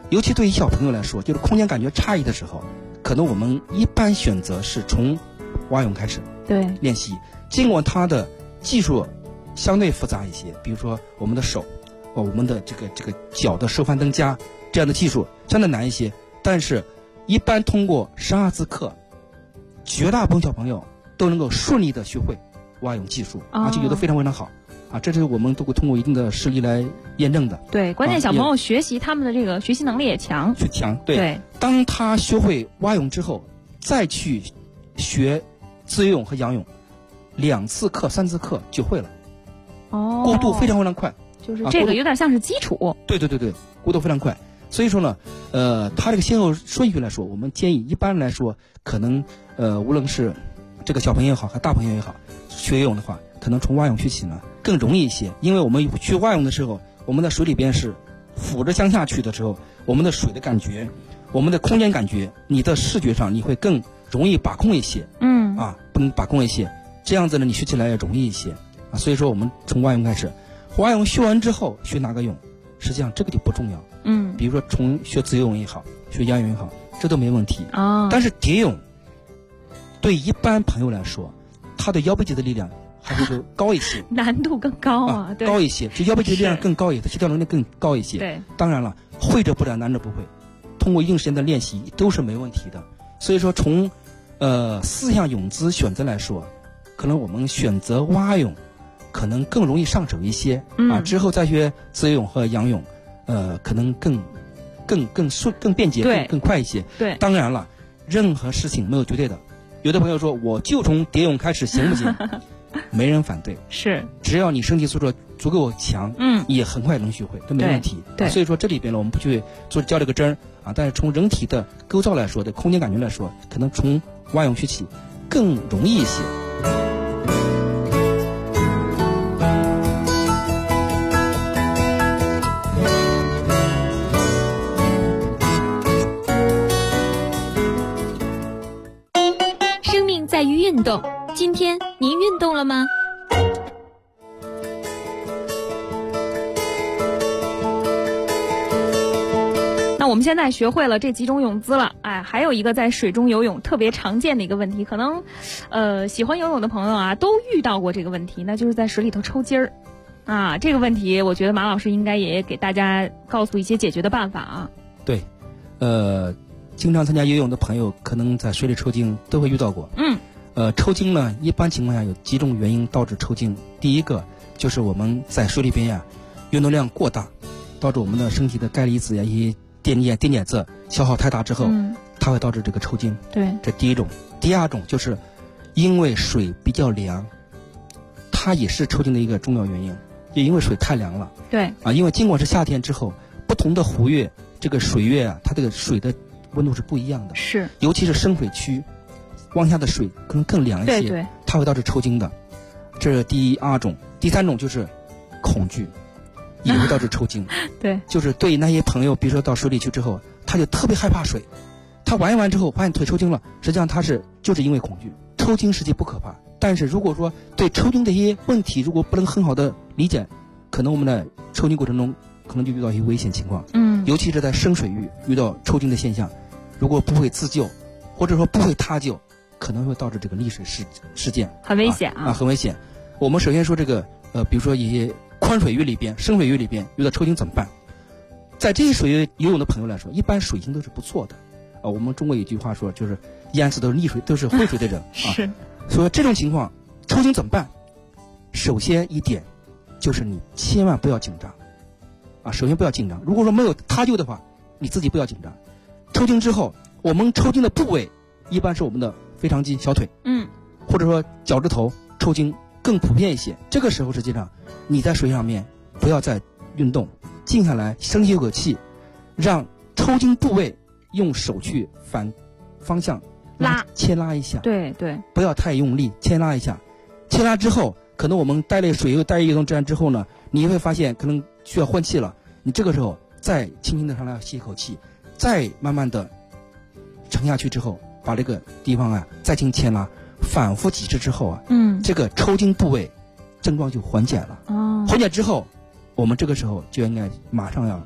尤其对于小朋友来说，就是空间感觉差异的时候，可能我们一般选择是从蛙泳开始练习。尽管它的技术相对复杂一些，比如说我们的手，我们的这个脚的收翻蹬夹这样的技术相对难一些，但是一般通过12次课，绝大部分小朋友都能够顺利的学会蛙泳技术，而且有的非常非常好。这是我们都会通过一定的实力来验证的。 对，关键小朋友学习他们的这个学习能力也强。对。 当他学会蛙泳之后，再去学自由泳和仰泳，2次课、3次课就会了。过渡非常非常快。 就是这个有点像是基础。 对，过渡非常快。所以说呢，他这个先后顺序来说，我们建议一般来说，可能无论是这个小朋友也好，还大朋友也好，学游泳的话，可能从蛙泳学起呢更容易一些。因为我们学蛙泳的时候，我们在水里边是俯着向下去的时候，我们的水的感觉，我们的空间感觉，你的视觉上你会更容易把控一些。不能把控一些，这样子呢，你学起来也容易一些。所以说我们从蛙泳开始，蛙泳学完之后学哪个泳，实际上这个就不重要。比如说从学自由泳也好，学仰泳也好，这都没问题。但是蝶泳对一般朋友来说，他的腰背肌的力量还是高一些， 难度更高对， 高一些，就腰背肌的力量更高一些，协调能力更高一些。 对， 当然了，会者不难，难者不会，通过一定时间的练习都是没问题的。所以说从4项泳姿选择来说，可能我们选择蛙泳可能更容易上手一些。之后再学自由泳和仰泳，可能更顺、更便捷、更快一些。 对， 当然了，任何事情没有绝对的。有的朋友说，我就从蝶泳开始行不行？没人反对， 是， 只要你身体素质足够强，也很快能学会，都没问题。 对， 所以说这里边呢，我们不去较这个真儿但是从人体的构造来说，的空间感觉来说，可能从蛙泳学起更容易一些。 生命在于运动，今天您运动了吗？ 那我们现在学会了这几种泳姿了，还有一个在水中游泳特别常见的一个问题，可能喜欢游泳的朋友都遇到过这个问题，那就是在水里头抽筋儿这个问题我觉得马老师应该也给大家告诉一些解决的办法对，经常参加游泳的朋友可能在水里抽筋都会遇到过。抽筋呢，一般情况下有几种原因导致抽筋。第一个就是我们在水里边运动量过大，导致我们的身体的钙离子一些电解质消耗太大之后，它会导致这个抽筋。 对， 这第一种。第二种就是因为水比较凉，它也是抽筋的一个重要原因，也因为水太凉了。 对因为尽管是夏天之后，不同的湖月这个水月它这个水的温度是不一样的。 是， 尤其是深水区，往下的水可能更凉一些， 对， 它会导致抽筋的。这是第二种。第三种就是恐惧，也会导致抽筋。 对， 就是对那些朋友，比如说到水里去之后，他就特别害怕水，他玩一玩之后发现腿抽筋了，实际上他就是因为恐惧。抽筋实际不可怕，但是如果说对抽筋的一些问题如果不能很好的理解，可能我们的抽筋过程中可能就遇到一些危险情况。尤其是在深水域遇到抽筋的现象，如果不会自救或者说不会他救，可能会导致这个溺水事件， 很危险很危险。我们首先说这个比如说一些宽水域里边、深水域里边遇到抽筋怎么办？在这些水域游泳的朋友来说，一般水性都是不错的我们中国有句话说，就是淹死都是溺水，都是会水的人是。 所以这种情况抽筋怎么办？首先一点就是你千万不要紧张首先不要紧张。如果说没有他救的话，你自己不要紧张。抽筋之后，我们抽筋的部位一般是我们的腓肠肌、小腿，或者说脚趾头抽筋更普遍一些。这个时候实际上你在水上面不要再运动，静下来，深吸一口气，让抽筋部位用手去反方向牵拉一下。 对， 不要太用力，牵拉一下。牵拉之后，可能我们待了水又待一动这样之后呢，你会发现可能需要换气了。你这个时候再轻轻的上来吸一口气，再慢慢的沉下去之后，把这个地方再进行牵拉，反复几次之后这个抽筋部位症状就缓解了。缓解之后，我们这个时候就应该马上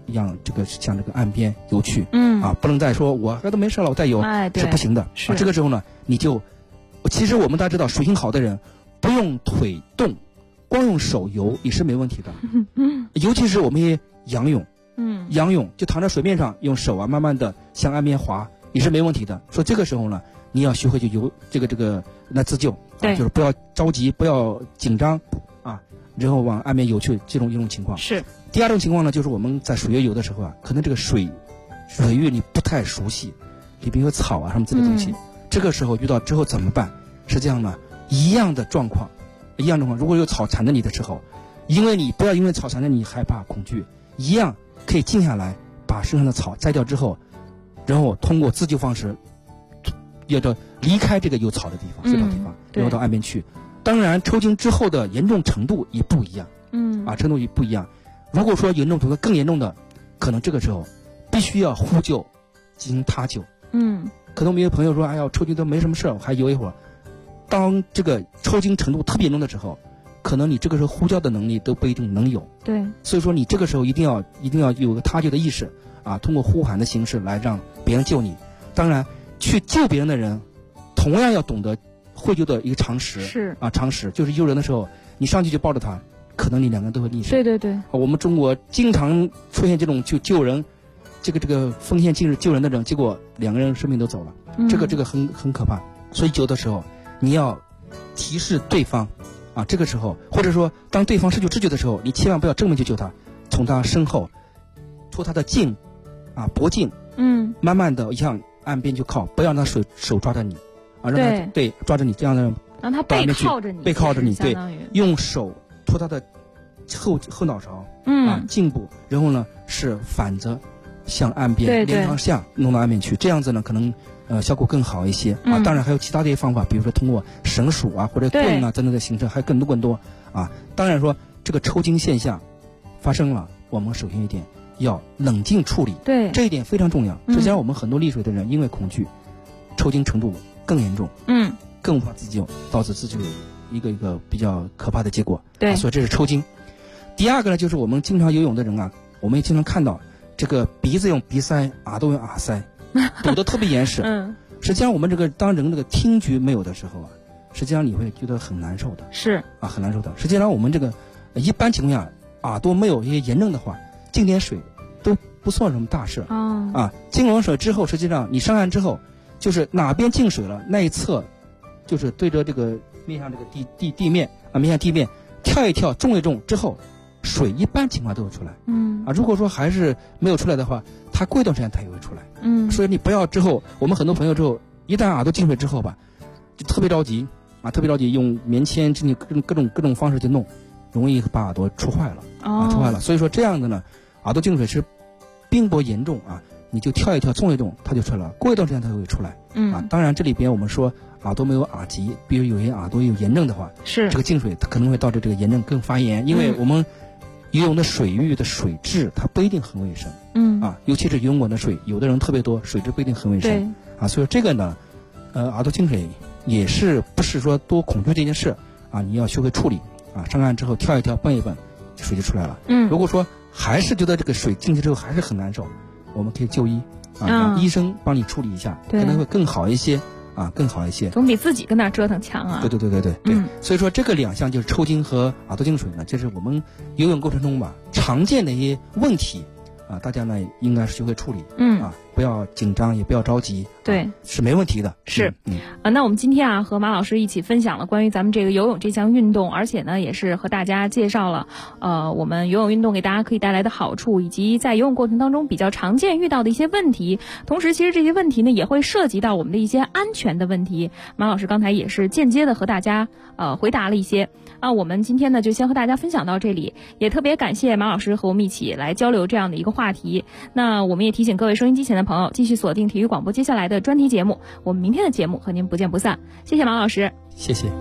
让这个向这个岸边游去，不能再说我这都没事了我再游，是不行的。这个时候呢，你就其实我们大家知道，水性好的人不用腿动，光用手游也是没问题的。尤其是我们也仰泳，仰泳就躺在水面上，用手啊慢慢的向岸边滑也是没问题的。所以这个时候呢，你要学会去游这个那自救，就是不要着急，不要紧张啊，然后往岸边游去，这种一种情况。 是。 第二种情况呢，就是我们在水域游的时候啊，可能这个水域你不太熟悉，里边有草啊什么之类的东西，这个时候遇到之后怎么办？实际上呢，一样的状况，如果有草缠着你的时候，不要因为草缠着你害怕恐惧，一样可以静下来，把身上的草摘掉之后，然后通过自救方式，要离开这个有草的地方、水草地方，然后到岸边去。当然，抽筋之后的严重程度也不一样，程度也不一样。如果说严重程度更严重的，可能这个时候必须要呼救，进行他救。可能我们有朋友说，哎呀，抽筋都没什么事，我还游一会儿。当这个抽筋程度特别严重的时候，可能你这个时候呼叫的能力都不一定能有。 对， 所以说你这个时候一定要有个他救的意识啊，通过呼喊的形式来让别人救你。当然，去救别人的人，同样要懂得获救的一个常识。 是啊， 常识就是救人的时候，你上去就抱着他，可能你两个人都会溺水。 对。 我们中国经常出现这种救人，这个奉献尽日救人的人，结果两个人生命都走了。这个很可怕。所以有的时候你要提示对方啊，这个时候或者说当对方失去知觉的时候，你千万不要正面去救他，从他身后拖他的颈啊脖颈，慢慢的向岸边就靠，不要让他手抓着你啊，让他抓着你，这样的让他背靠着你， 对，用手托他的后脑勺颈部，然后呢是反着向岸边连朝下弄到岸边去，这样子呢可能效果更好一些啊。当然还有其他的一些方法，比如说通过绳索啊或者棍啊等等的形式，还有更多啊。当然说这个抽筋现象发生了，我们首先一点要冷静处理， 对， 这一点非常重要。实际上我们很多溺水的人因为恐惧，抽筋程度更严重，更无法自救，导致自己一个比较可怕的结果。 对， 所以这是抽筋。第二个呢，就是我们经常游泳的人啊，我们也经常看到这个鼻子用鼻塞，耳朵用耳塞，堵得特别严实。实际上我们当人这个听觉没有的时候啊，实际上你会觉得很难受的。 是啊， 很难受的。实际上我们这个一般情况下，耳朵没有一些炎症的话，进点水都不算什么大事。进完水之后，实际上你上岸之后，就是哪边进水了那一侧，就是对着这个面向这个地面啊，面向地面跳一跳，重一重之后，水一般情况都会出来。如果说还是没有出来的话，它过一段时间它也会出来。所以你不要之后，我们很多朋友之后一旦耳朵进水之后吧，就特别着急啊，特别着急，用棉签进行各种方式去弄，容易把耳朵戳坏了戳坏了。所以说这样的呢，耳朵进水是并不严重啊，你就跳一跳，重一重，它就出来了。过一段时间它就会出来。当然这里边我们说耳朵没有耳疾，比如有些耳朵有炎症的话， 是这个进水它可能会导致这个炎症更发炎，因为我们游泳的水域的水质它不一定很卫生。尤其是游泳馆的水，有的人特别多，水质不一定很卫生。所以这个呢，耳朵进水也是不是说多恐惧这件事啊，你要学会处理啊，上岸之后跳一跳，蹦一蹦，水就出来了。如果说还是觉得这个水进去之后还是很难受，我们可以就医让医生帮你处理一下，可能会更好一些啊，更好一些， 总比自己跟那折腾强啊。 对。所以说这个两项就是抽筋和耳朵进水呢，这是我们游泳过程中吧常见的一些问题啊，大家呢应该是学会处理。不要紧张，也不要着急。 对， 是没问题的。 是。那我们今天啊和马老师一起分享了关于咱们这个游泳这项运动，而且呢也是和大家介绍了我们游泳运动给大家可以带来的好处，以及在游泳过程当中比较常见遇到的一些问题。同时其实这些问题呢也会涉及到我们的一些安全的问题。马老师刚才也是间接的和大家回答了一些。我们今天呢就先和大家分享到这里，也特别感谢马老师和我们一起来交流这样的一个话题。那我们也提醒各位收音机前的朋友继续锁定体育广播接下来的专题节目，我们明天的节目和您不见不散。谢谢马老师。 谢谢。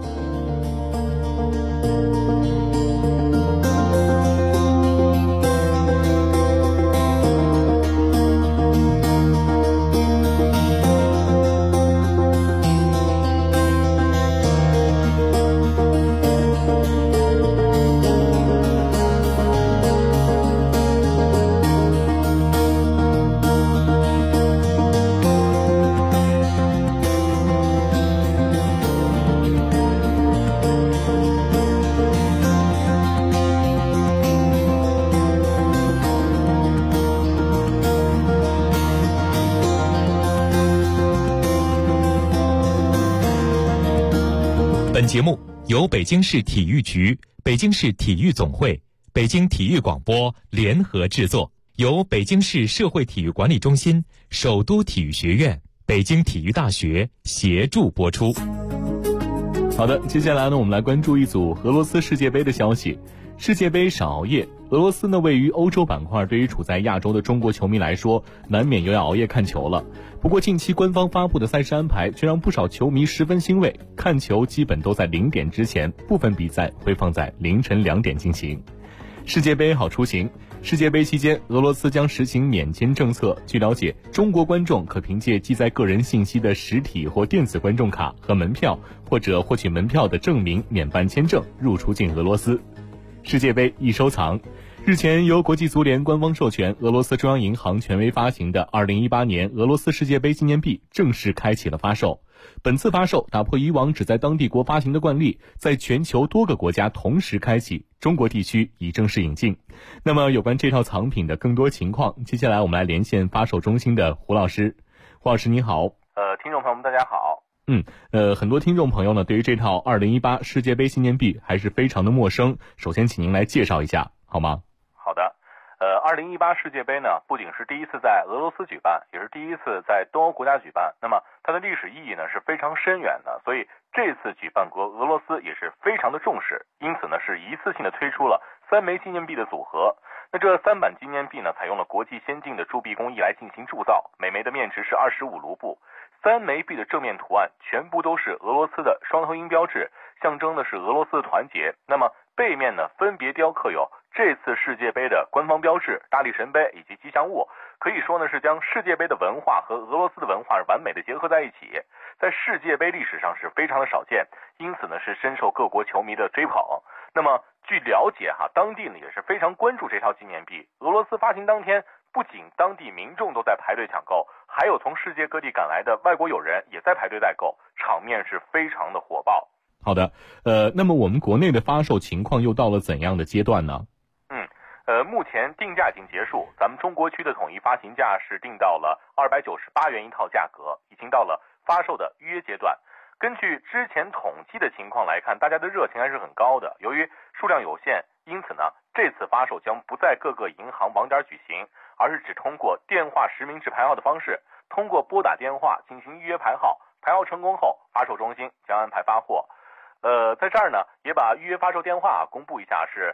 本节目由北京市体育局、北京市体育总会、北京体育广播联合制作，由北京市社会体育管理中心、首都体育学院、北京体育大学协助播出。 好的，接下来呢，我们来关注一组俄罗斯世界杯的消息。世界杯少熬夜，俄罗斯呢位于欧洲板块，对于处在亚洲的中国球迷来说，难免又要熬夜看球了。不过近期官方发布的赛事安排却让不少球迷十分欣慰，看球基本都在0点之前，部分比赛会放在凌晨2点进行。世界杯好出行。世界杯期间，俄罗斯将实行免签政策。据了解，中国观众可凭借记载个人信息的实体或电子观众卡和门票，或者获取门票的证明免办签证入出境俄罗斯。世界杯易收藏。日前，由国际足联官方授权，俄罗斯中央银行权威发行的2018年俄罗斯世界杯纪念币正式开启了发售。本次发售打破以往只在当地国发行的惯例，在全球多个国家同时开启，中国地区已正式引进。那么有关这套藏品的更多情况，接下来我们来连线发售中心的胡老师。胡老师你好。 听众朋友们大家好。 很多听众朋友呢对于这套2018世界杯纪念币还是非常的陌生，首先请您来介绍一下好吗？ 好的。2018世界杯呢，不仅是第一次在俄罗斯举办，也是第一次在东欧国家举办。那么它的历史意义呢是非常深远的，所以这次举办国俄罗斯也是非常的重视，因此呢是一次性的推出了3枚纪念币的组合。那这3版纪念币呢，采用了国际先进的铸币工艺来进行铸造，每枚的面值是25卢布。3枚币的正面图案全部都是俄罗斯的双头鹰标志，象征的是俄罗斯的团结。那么背面呢，分别雕刻有这次世界杯的官方标志、大力神杯以及吉祥物，可以说呢是将世界杯的文化和俄罗斯的文化完美的结合在一起，在世界杯历史上是非常的少见，因此呢是深受各国球迷的追捧。那么据了解当地呢也是非常关注这套纪念币。俄罗斯发行当天，不仅当地民众都在排队抢购，还有从世界各地赶来的外国友人也在排队代购，场面是非常的火爆。 好的，那么我们国内的发售情况又到了怎样的阶段呢？ 目前定价已经结束，咱们中国区的统一发行价是定到了298元一套价格，已经到了发售的预约阶段。根据之前统计的情况来看，大家的热情还是很高的。由于数量有限，因此呢，这次发售将不在各个银行网点举行，而是只通过电话实名制排号的方式，通过拨打电话进行预约排号，排号成功后，发售中心将安排发货。在这儿呢，也把预约发售电话公布一下，是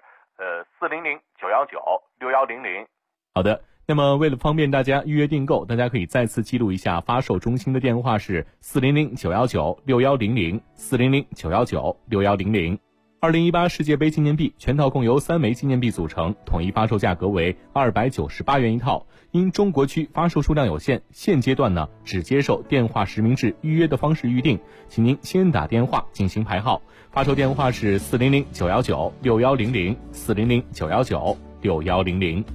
400-919-6100。 好的，那么为了方便大家预约订购，大家可以再次记录一下发售中心的电话是400-919-6100 400-919-6100。2018世界杯纪念币全套共由3枚纪念币组成，统一发售价格为298元一套。因中国区发售数量有限，现阶段呢只接受电话实名制预约的方式预定，请您先打电话进行排号。发售电话是400-919-6100 400-919-6100。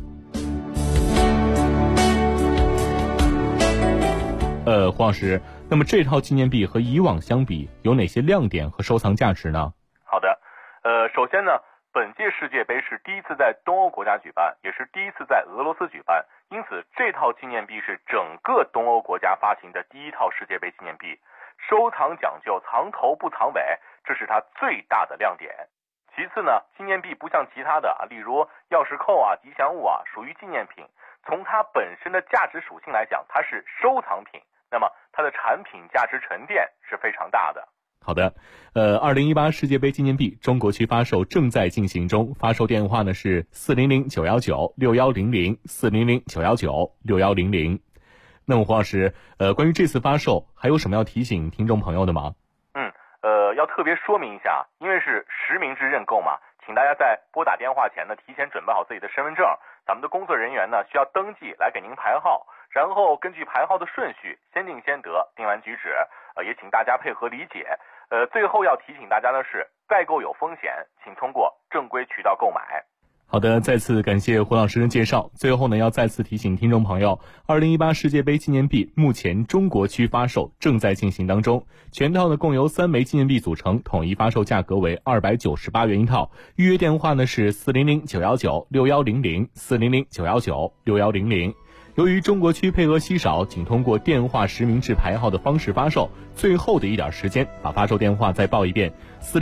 黄老师，那么这套纪念币和以往相比有哪些亮点和收藏价值呢？ 好的，首先呢，本届世界杯是第一次在东欧国家举办，也是第一次在俄罗斯举办，因此这套纪念币是整个东欧国家发行的第一套世界杯纪念币，收藏讲究藏头不藏尾，这是它最大的亮点。其次呢，纪念币不像其他的例如钥匙扣吉祥物属于纪念品，从它本身的价值属性来讲，它是收藏品，那么它的产品价值沉淀是非常大的。 好的，2018世界杯纪念币中国区发售正在进行中，发售电话呢是400-919-6100 400-919-6100。那么黄老师，关于这次发售还有什么要提醒听众朋友的吗？ 要特别说明一下，因为是实名制认购嘛，请大家在拨打电话前呢，提前准备好自己的身份证，咱们的工作人员呢需要登记来给您排号，然后根据排号的顺序先定先得，定完举止，也请大家配合理解。最后要提醒大家的是，代购有风险，请通过正规渠道购买。 好的，再次感谢胡老师的介绍。最后呢，要再次提醒听众朋友，2018世界杯纪念币目前中国区发售正在进行当中，全套呢共由3枚纪念币组成，统一发售价格为298元一套。预约电话呢是400-919-6100 400-919-6100。 由于中国区配额稀少，仅通过电话实名制排号的方式发售，最后的一点时间，把发售电话再报一遍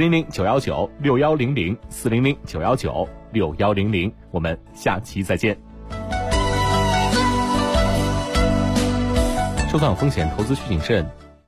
：400-919-6100，400-919-6100。我们下期再见。收藏风险，投资需谨慎。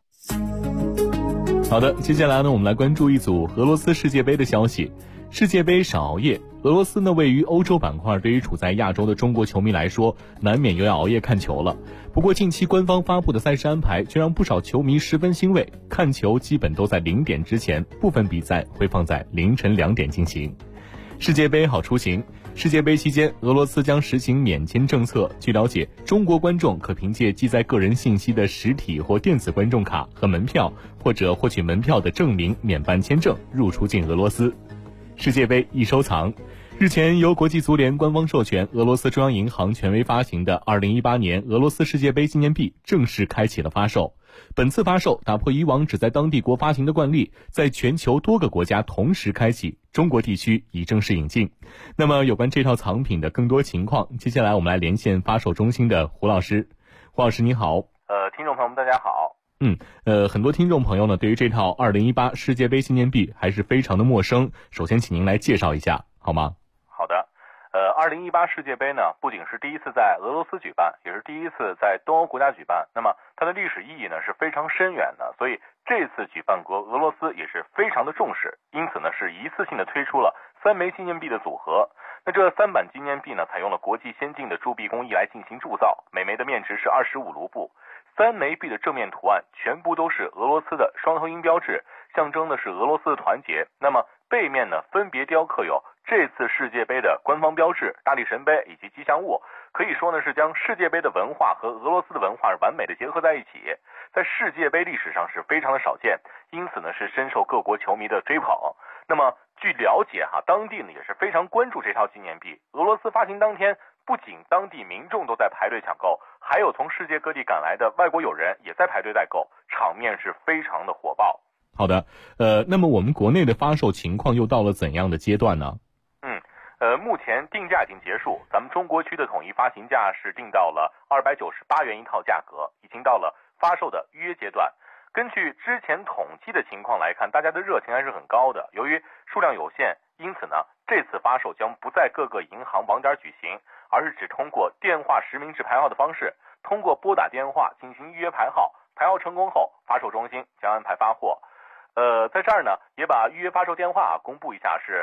好的，接下来呢，我们来关注一组俄罗斯世界杯的消息。世界杯少熬夜，俄罗斯呢位于欧洲板块，对于处在亚洲的中国球迷来说，难免又要熬夜看球了。不过近期官方发布的赛事安排却让不少球迷十分欣慰，看球基本都在0点之前，部分比赛会放在凌晨2点进行。世界杯好出行。世界杯期间，俄罗斯将实行免签政策。据了解，中国观众可凭借记载个人信息的实体或电子观众卡和门票，或者获取门票的证明免办签证入出境俄罗斯。世界杯易收藏。日前，由国际足联官方授权，俄罗斯中央银行权威发行的2018年俄罗斯世界杯纪念币正式开启了发售。本次发售打破以往只在当地国发行的惯例，在全球多个国家同时开启，中国地区已正式引进。那么有关这套藏品的更多情况，接下来我们来连线发售中心的胡老师。胡老师你好。 听众朋友们大家好。 很多听众朋友呢对于这套2018世界杯纪念币还是非常的陌生，首先请您来介绍一下好吗？ 好的。2018世界杯呢，不仅是第一次在俄罗斯举办，也是第一次在东欧国家举办。那么它的历史意义呢是非常深远的，所以这次举办国俄罗斯也是非常的重视，因此呢是一次性的推出了3枚纪念币的组合。那这3版纪念币呢，采用了国际先进的铸币工艺来进行铸造，每枚的面值是25卢布。3枚币的正面图案全部都是俄罗斯的双头鹰标志，象征的是俄罗斯的团结。那么背面呢，分别雕刻有这次世界杯的官方标志、大力神杯以及吉祥物，可以说呢是将世界杯的文化和俄罗斯的文化完美的结合在一起，在世界杯历史上是非常的少见，因此呢是深受各国球迷的追捧。那么据了解当地呢也是非常关注这套纪念币。俄罗斯发行当天，不仅当地民众都在排队抢购，还有从世界各地赶来的外国友人也在排队代购，场面是非常的火爆。 好的，那么我们国内的发售情况又到了怎样的阶段呢？ 目前定价已经结束，咱们中国区的统一发行价是定到了298元一套价格，已经到了发售的预约阶段。根据之前统计的情况来看，大家的热情还是很高的。由于数量有限，因此呢，这次发售将不在各个银行网点举行，而是只通过电话实名制排号的方式，通过拨打电话进行预约排号，排号成功后，发售中心将安排发货。在这儿呢，也把预约发售电话公布一下，是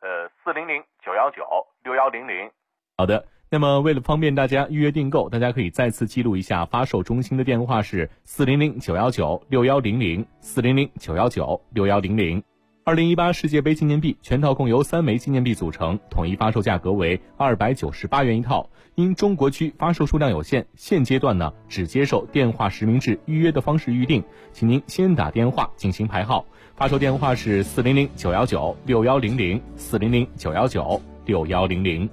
400-919-6100。 好的，那么为了方便大家预约订购，大家可以再次记录一下发售中心的电话是400-919-6100， 400-919-6100。2018世界杯纪念币全套共由3枚纪念币组成，统一发售价格为298元一套。因中国区发售数量有限，现阶段呢只接受电话实名制预约的方式预定，请您先打电话进行排号。发售电话是400-919-6100， 400-919-6100。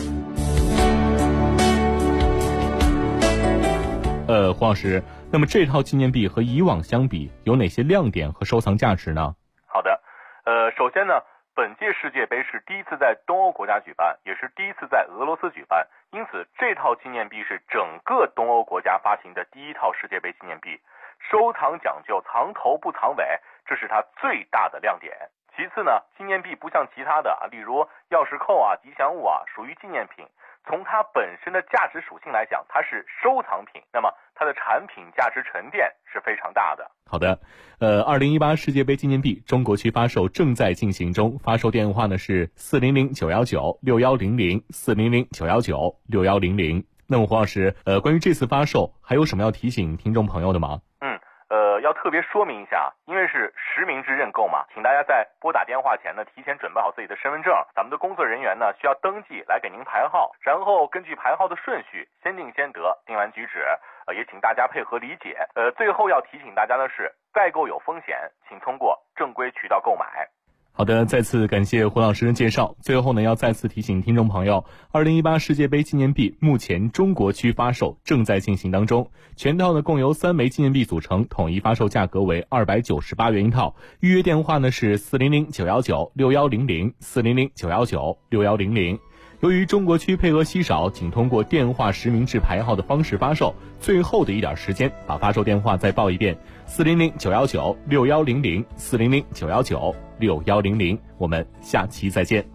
胡老师，那么这套纪念币和以往相比，有哪些亮点和收藏价值呢？ 好的，首先呢，本届世界杯是第一次在东欧国家举办，也是第一次在俄罗斯举办，因此这套纪念币是整个东欧国家发行的第一套世界杯纪念币。收藏讲究藏头不藏尾，这是它最大的亮点。其次呢，纪念币不像其他的例如钥匙扣吉祥物属于纪念品，从它本身的价值属性来讲，它是收藏品，那么它的产品价值沉淀是非常大的。 好的，2018世界杯纪念币中国区发售正在进行中，发售电话呢是400-919-6100， 400-919-6100。那么胡老师，关于这次发售还有什么要提醒听众朋友的吗？ 要特别说明一下，因为是实名制认购嘛，请大家在拨打电话前呢，提前准备好自己的身份证，咱们的工作人员呢需要登记来给您排号，然后根据排号的顺序，先定先得，定完举止，也请大家配合理解。最后要提醒大家的是，代购有风险，请通过正规渠道购买。 好的，再次感谢胡老师的介绍。最后呢，要再次提醒听众朋友，2018世界杯纪念币目前中国区发售正在进行当中，全套呢共由3枚纪念币组成，统一发售价格为298元一套。预约电话呢是400-919-6100， 400-919-6100。 由于中国区配额稀少，仅通过电话实名制排号的方式发售，最后的一点时间，把发售电话再报一遍：400-919-6100 400-919-6100。我们下期再见。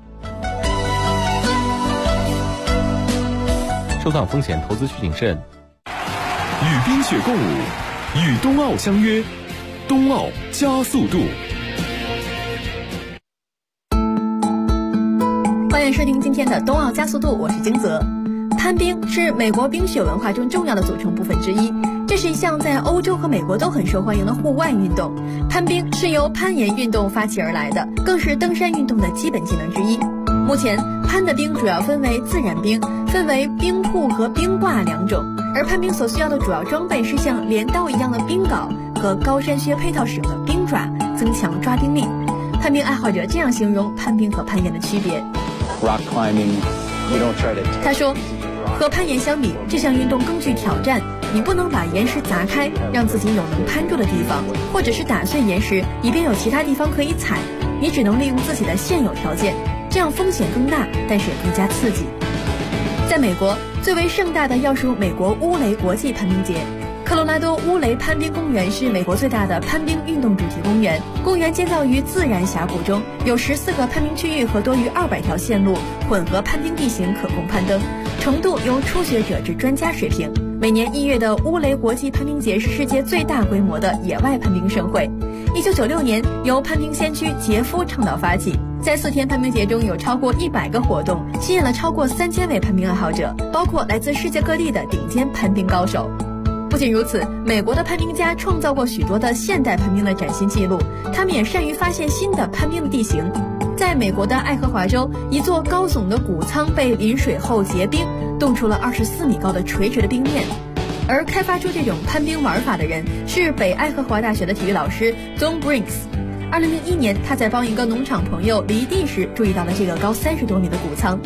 收藏风险投资需谨慎。 与冰雪共舞，与冬奥相约，冬奥加速度。 欢迎收听今天的冬奥加速度，我是金泽。攀冰是美国冰雪文化中重要的组成部分之一，这是一项在欧洲和美国都很受欢迎的户外运动。攀冰是由攀岩运动发起而来的，更是登山运动的基本技能之一。目前攀的冰主要分为自然冰，分为冰瀑和冰挂两种，而攀冰所需要的主要装备是像镰刀一样的冰镐和高山靴配套使用的冰爪，增强抓冰力。攀冰爱好者这样形容攀冰和攀岩的区别。他说，和攀岩相比，这项运动更具挑战，你不能把岩石砸开，让自己有能攀住的地方，或者是打碎岩石，以便有其他地方可以踩，你只能利用自己的现有条件，这样风险更大，但是也更加刺激。在美国，最为盛大的要数美国乌雷国际攀冰节。科罗拉多乌雷攀冰公园是美国最大的攀冰运动主题公园。公园建造于自然峡谷中，有14个攀冰区域和多于200条线路，混合攀冰地形可供攀登，程度由初学者至专家水平。每年1月的乌雷国际攀冰节是世界最大规模的野外攀冰盛会。1996年由攀冰先驱杰夫倡导发起，在4天攀冰节中有超过100个活动，吸引了超过3000位攀冰爱好者，包括来自世界各地的顶尖攀冰高手。不仅如此，美国的攀冰家创造过许多的现代攀冰的崭新纪录，他们也善于发现新的攀冰的地形。在美国的爱荷华州，一座高耸的谷仓被淋水后结冰，冻出了24米高的垂直的冰面。而开发出这种攀冰玩法的人是北爱荷华大学的体育老师 John Brinks。2001年，他在帮一个农场朋友犁地时注意到了这个高30多米的谷仓。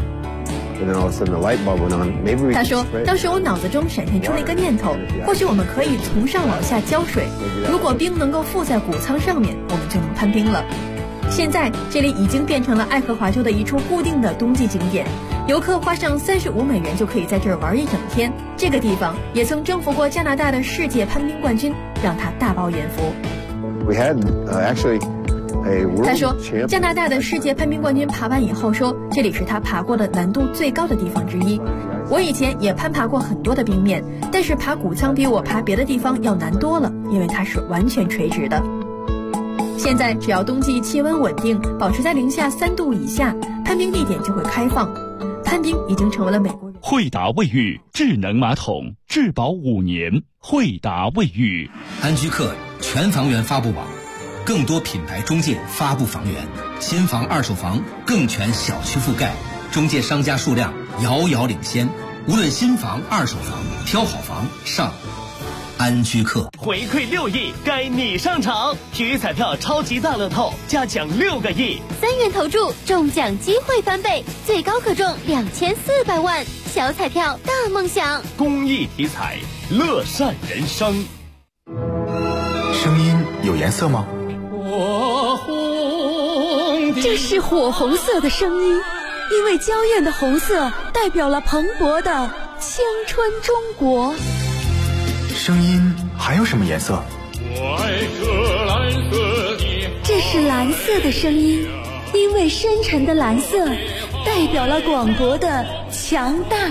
他说，当时我脑子中闪现出了一个念头，或许我们可以从上往下浇水，如果冰能够附在谷仓上面，我们就能攀冰了。现在这里已经变成了爱荷华州的一处固定的冬季景点，游客花上$35就可以在这儿玩一整天。这个地方也曾征服过加拿大的世界攀冰冠军，让他大饱眼福。他说，加拿大的世界攀冰冠军爬完以后说，这里是他爬过的难度最高的地方之一。我以前也攀爬过很多的冰面，但是爬谷仓比我爬别的地方要难多了，因为它是完全垂直的。现在只要冬季气温稳定，保持在-3度以下，攀冰地点就会开放。攀冰已经成为了美国人。 惠达卫浴智能马桶，质保5年。惠达卫浴。 安居客全房源发布网，更多品牌中介发布房源，新房二手房更全小区覆盖，中介商家数量遥遥领先。无论新房二手房，挑好房上安居客。 回馈6亿，该你上场！体育彩票超级大乐透，加奖6个亿 ，3元投注，中奖机会翻倍，最高可中2400万。小彩票大梦想， 公益体彩，乐善人生。 声音有颜色吗？ 这是火红色的声音，因为娇艳的红色代表了蓬勃的青春中国。 声音还有什么颜色？ 这是蓝色的声音，因为深沉的蓝色代表了广博的强大。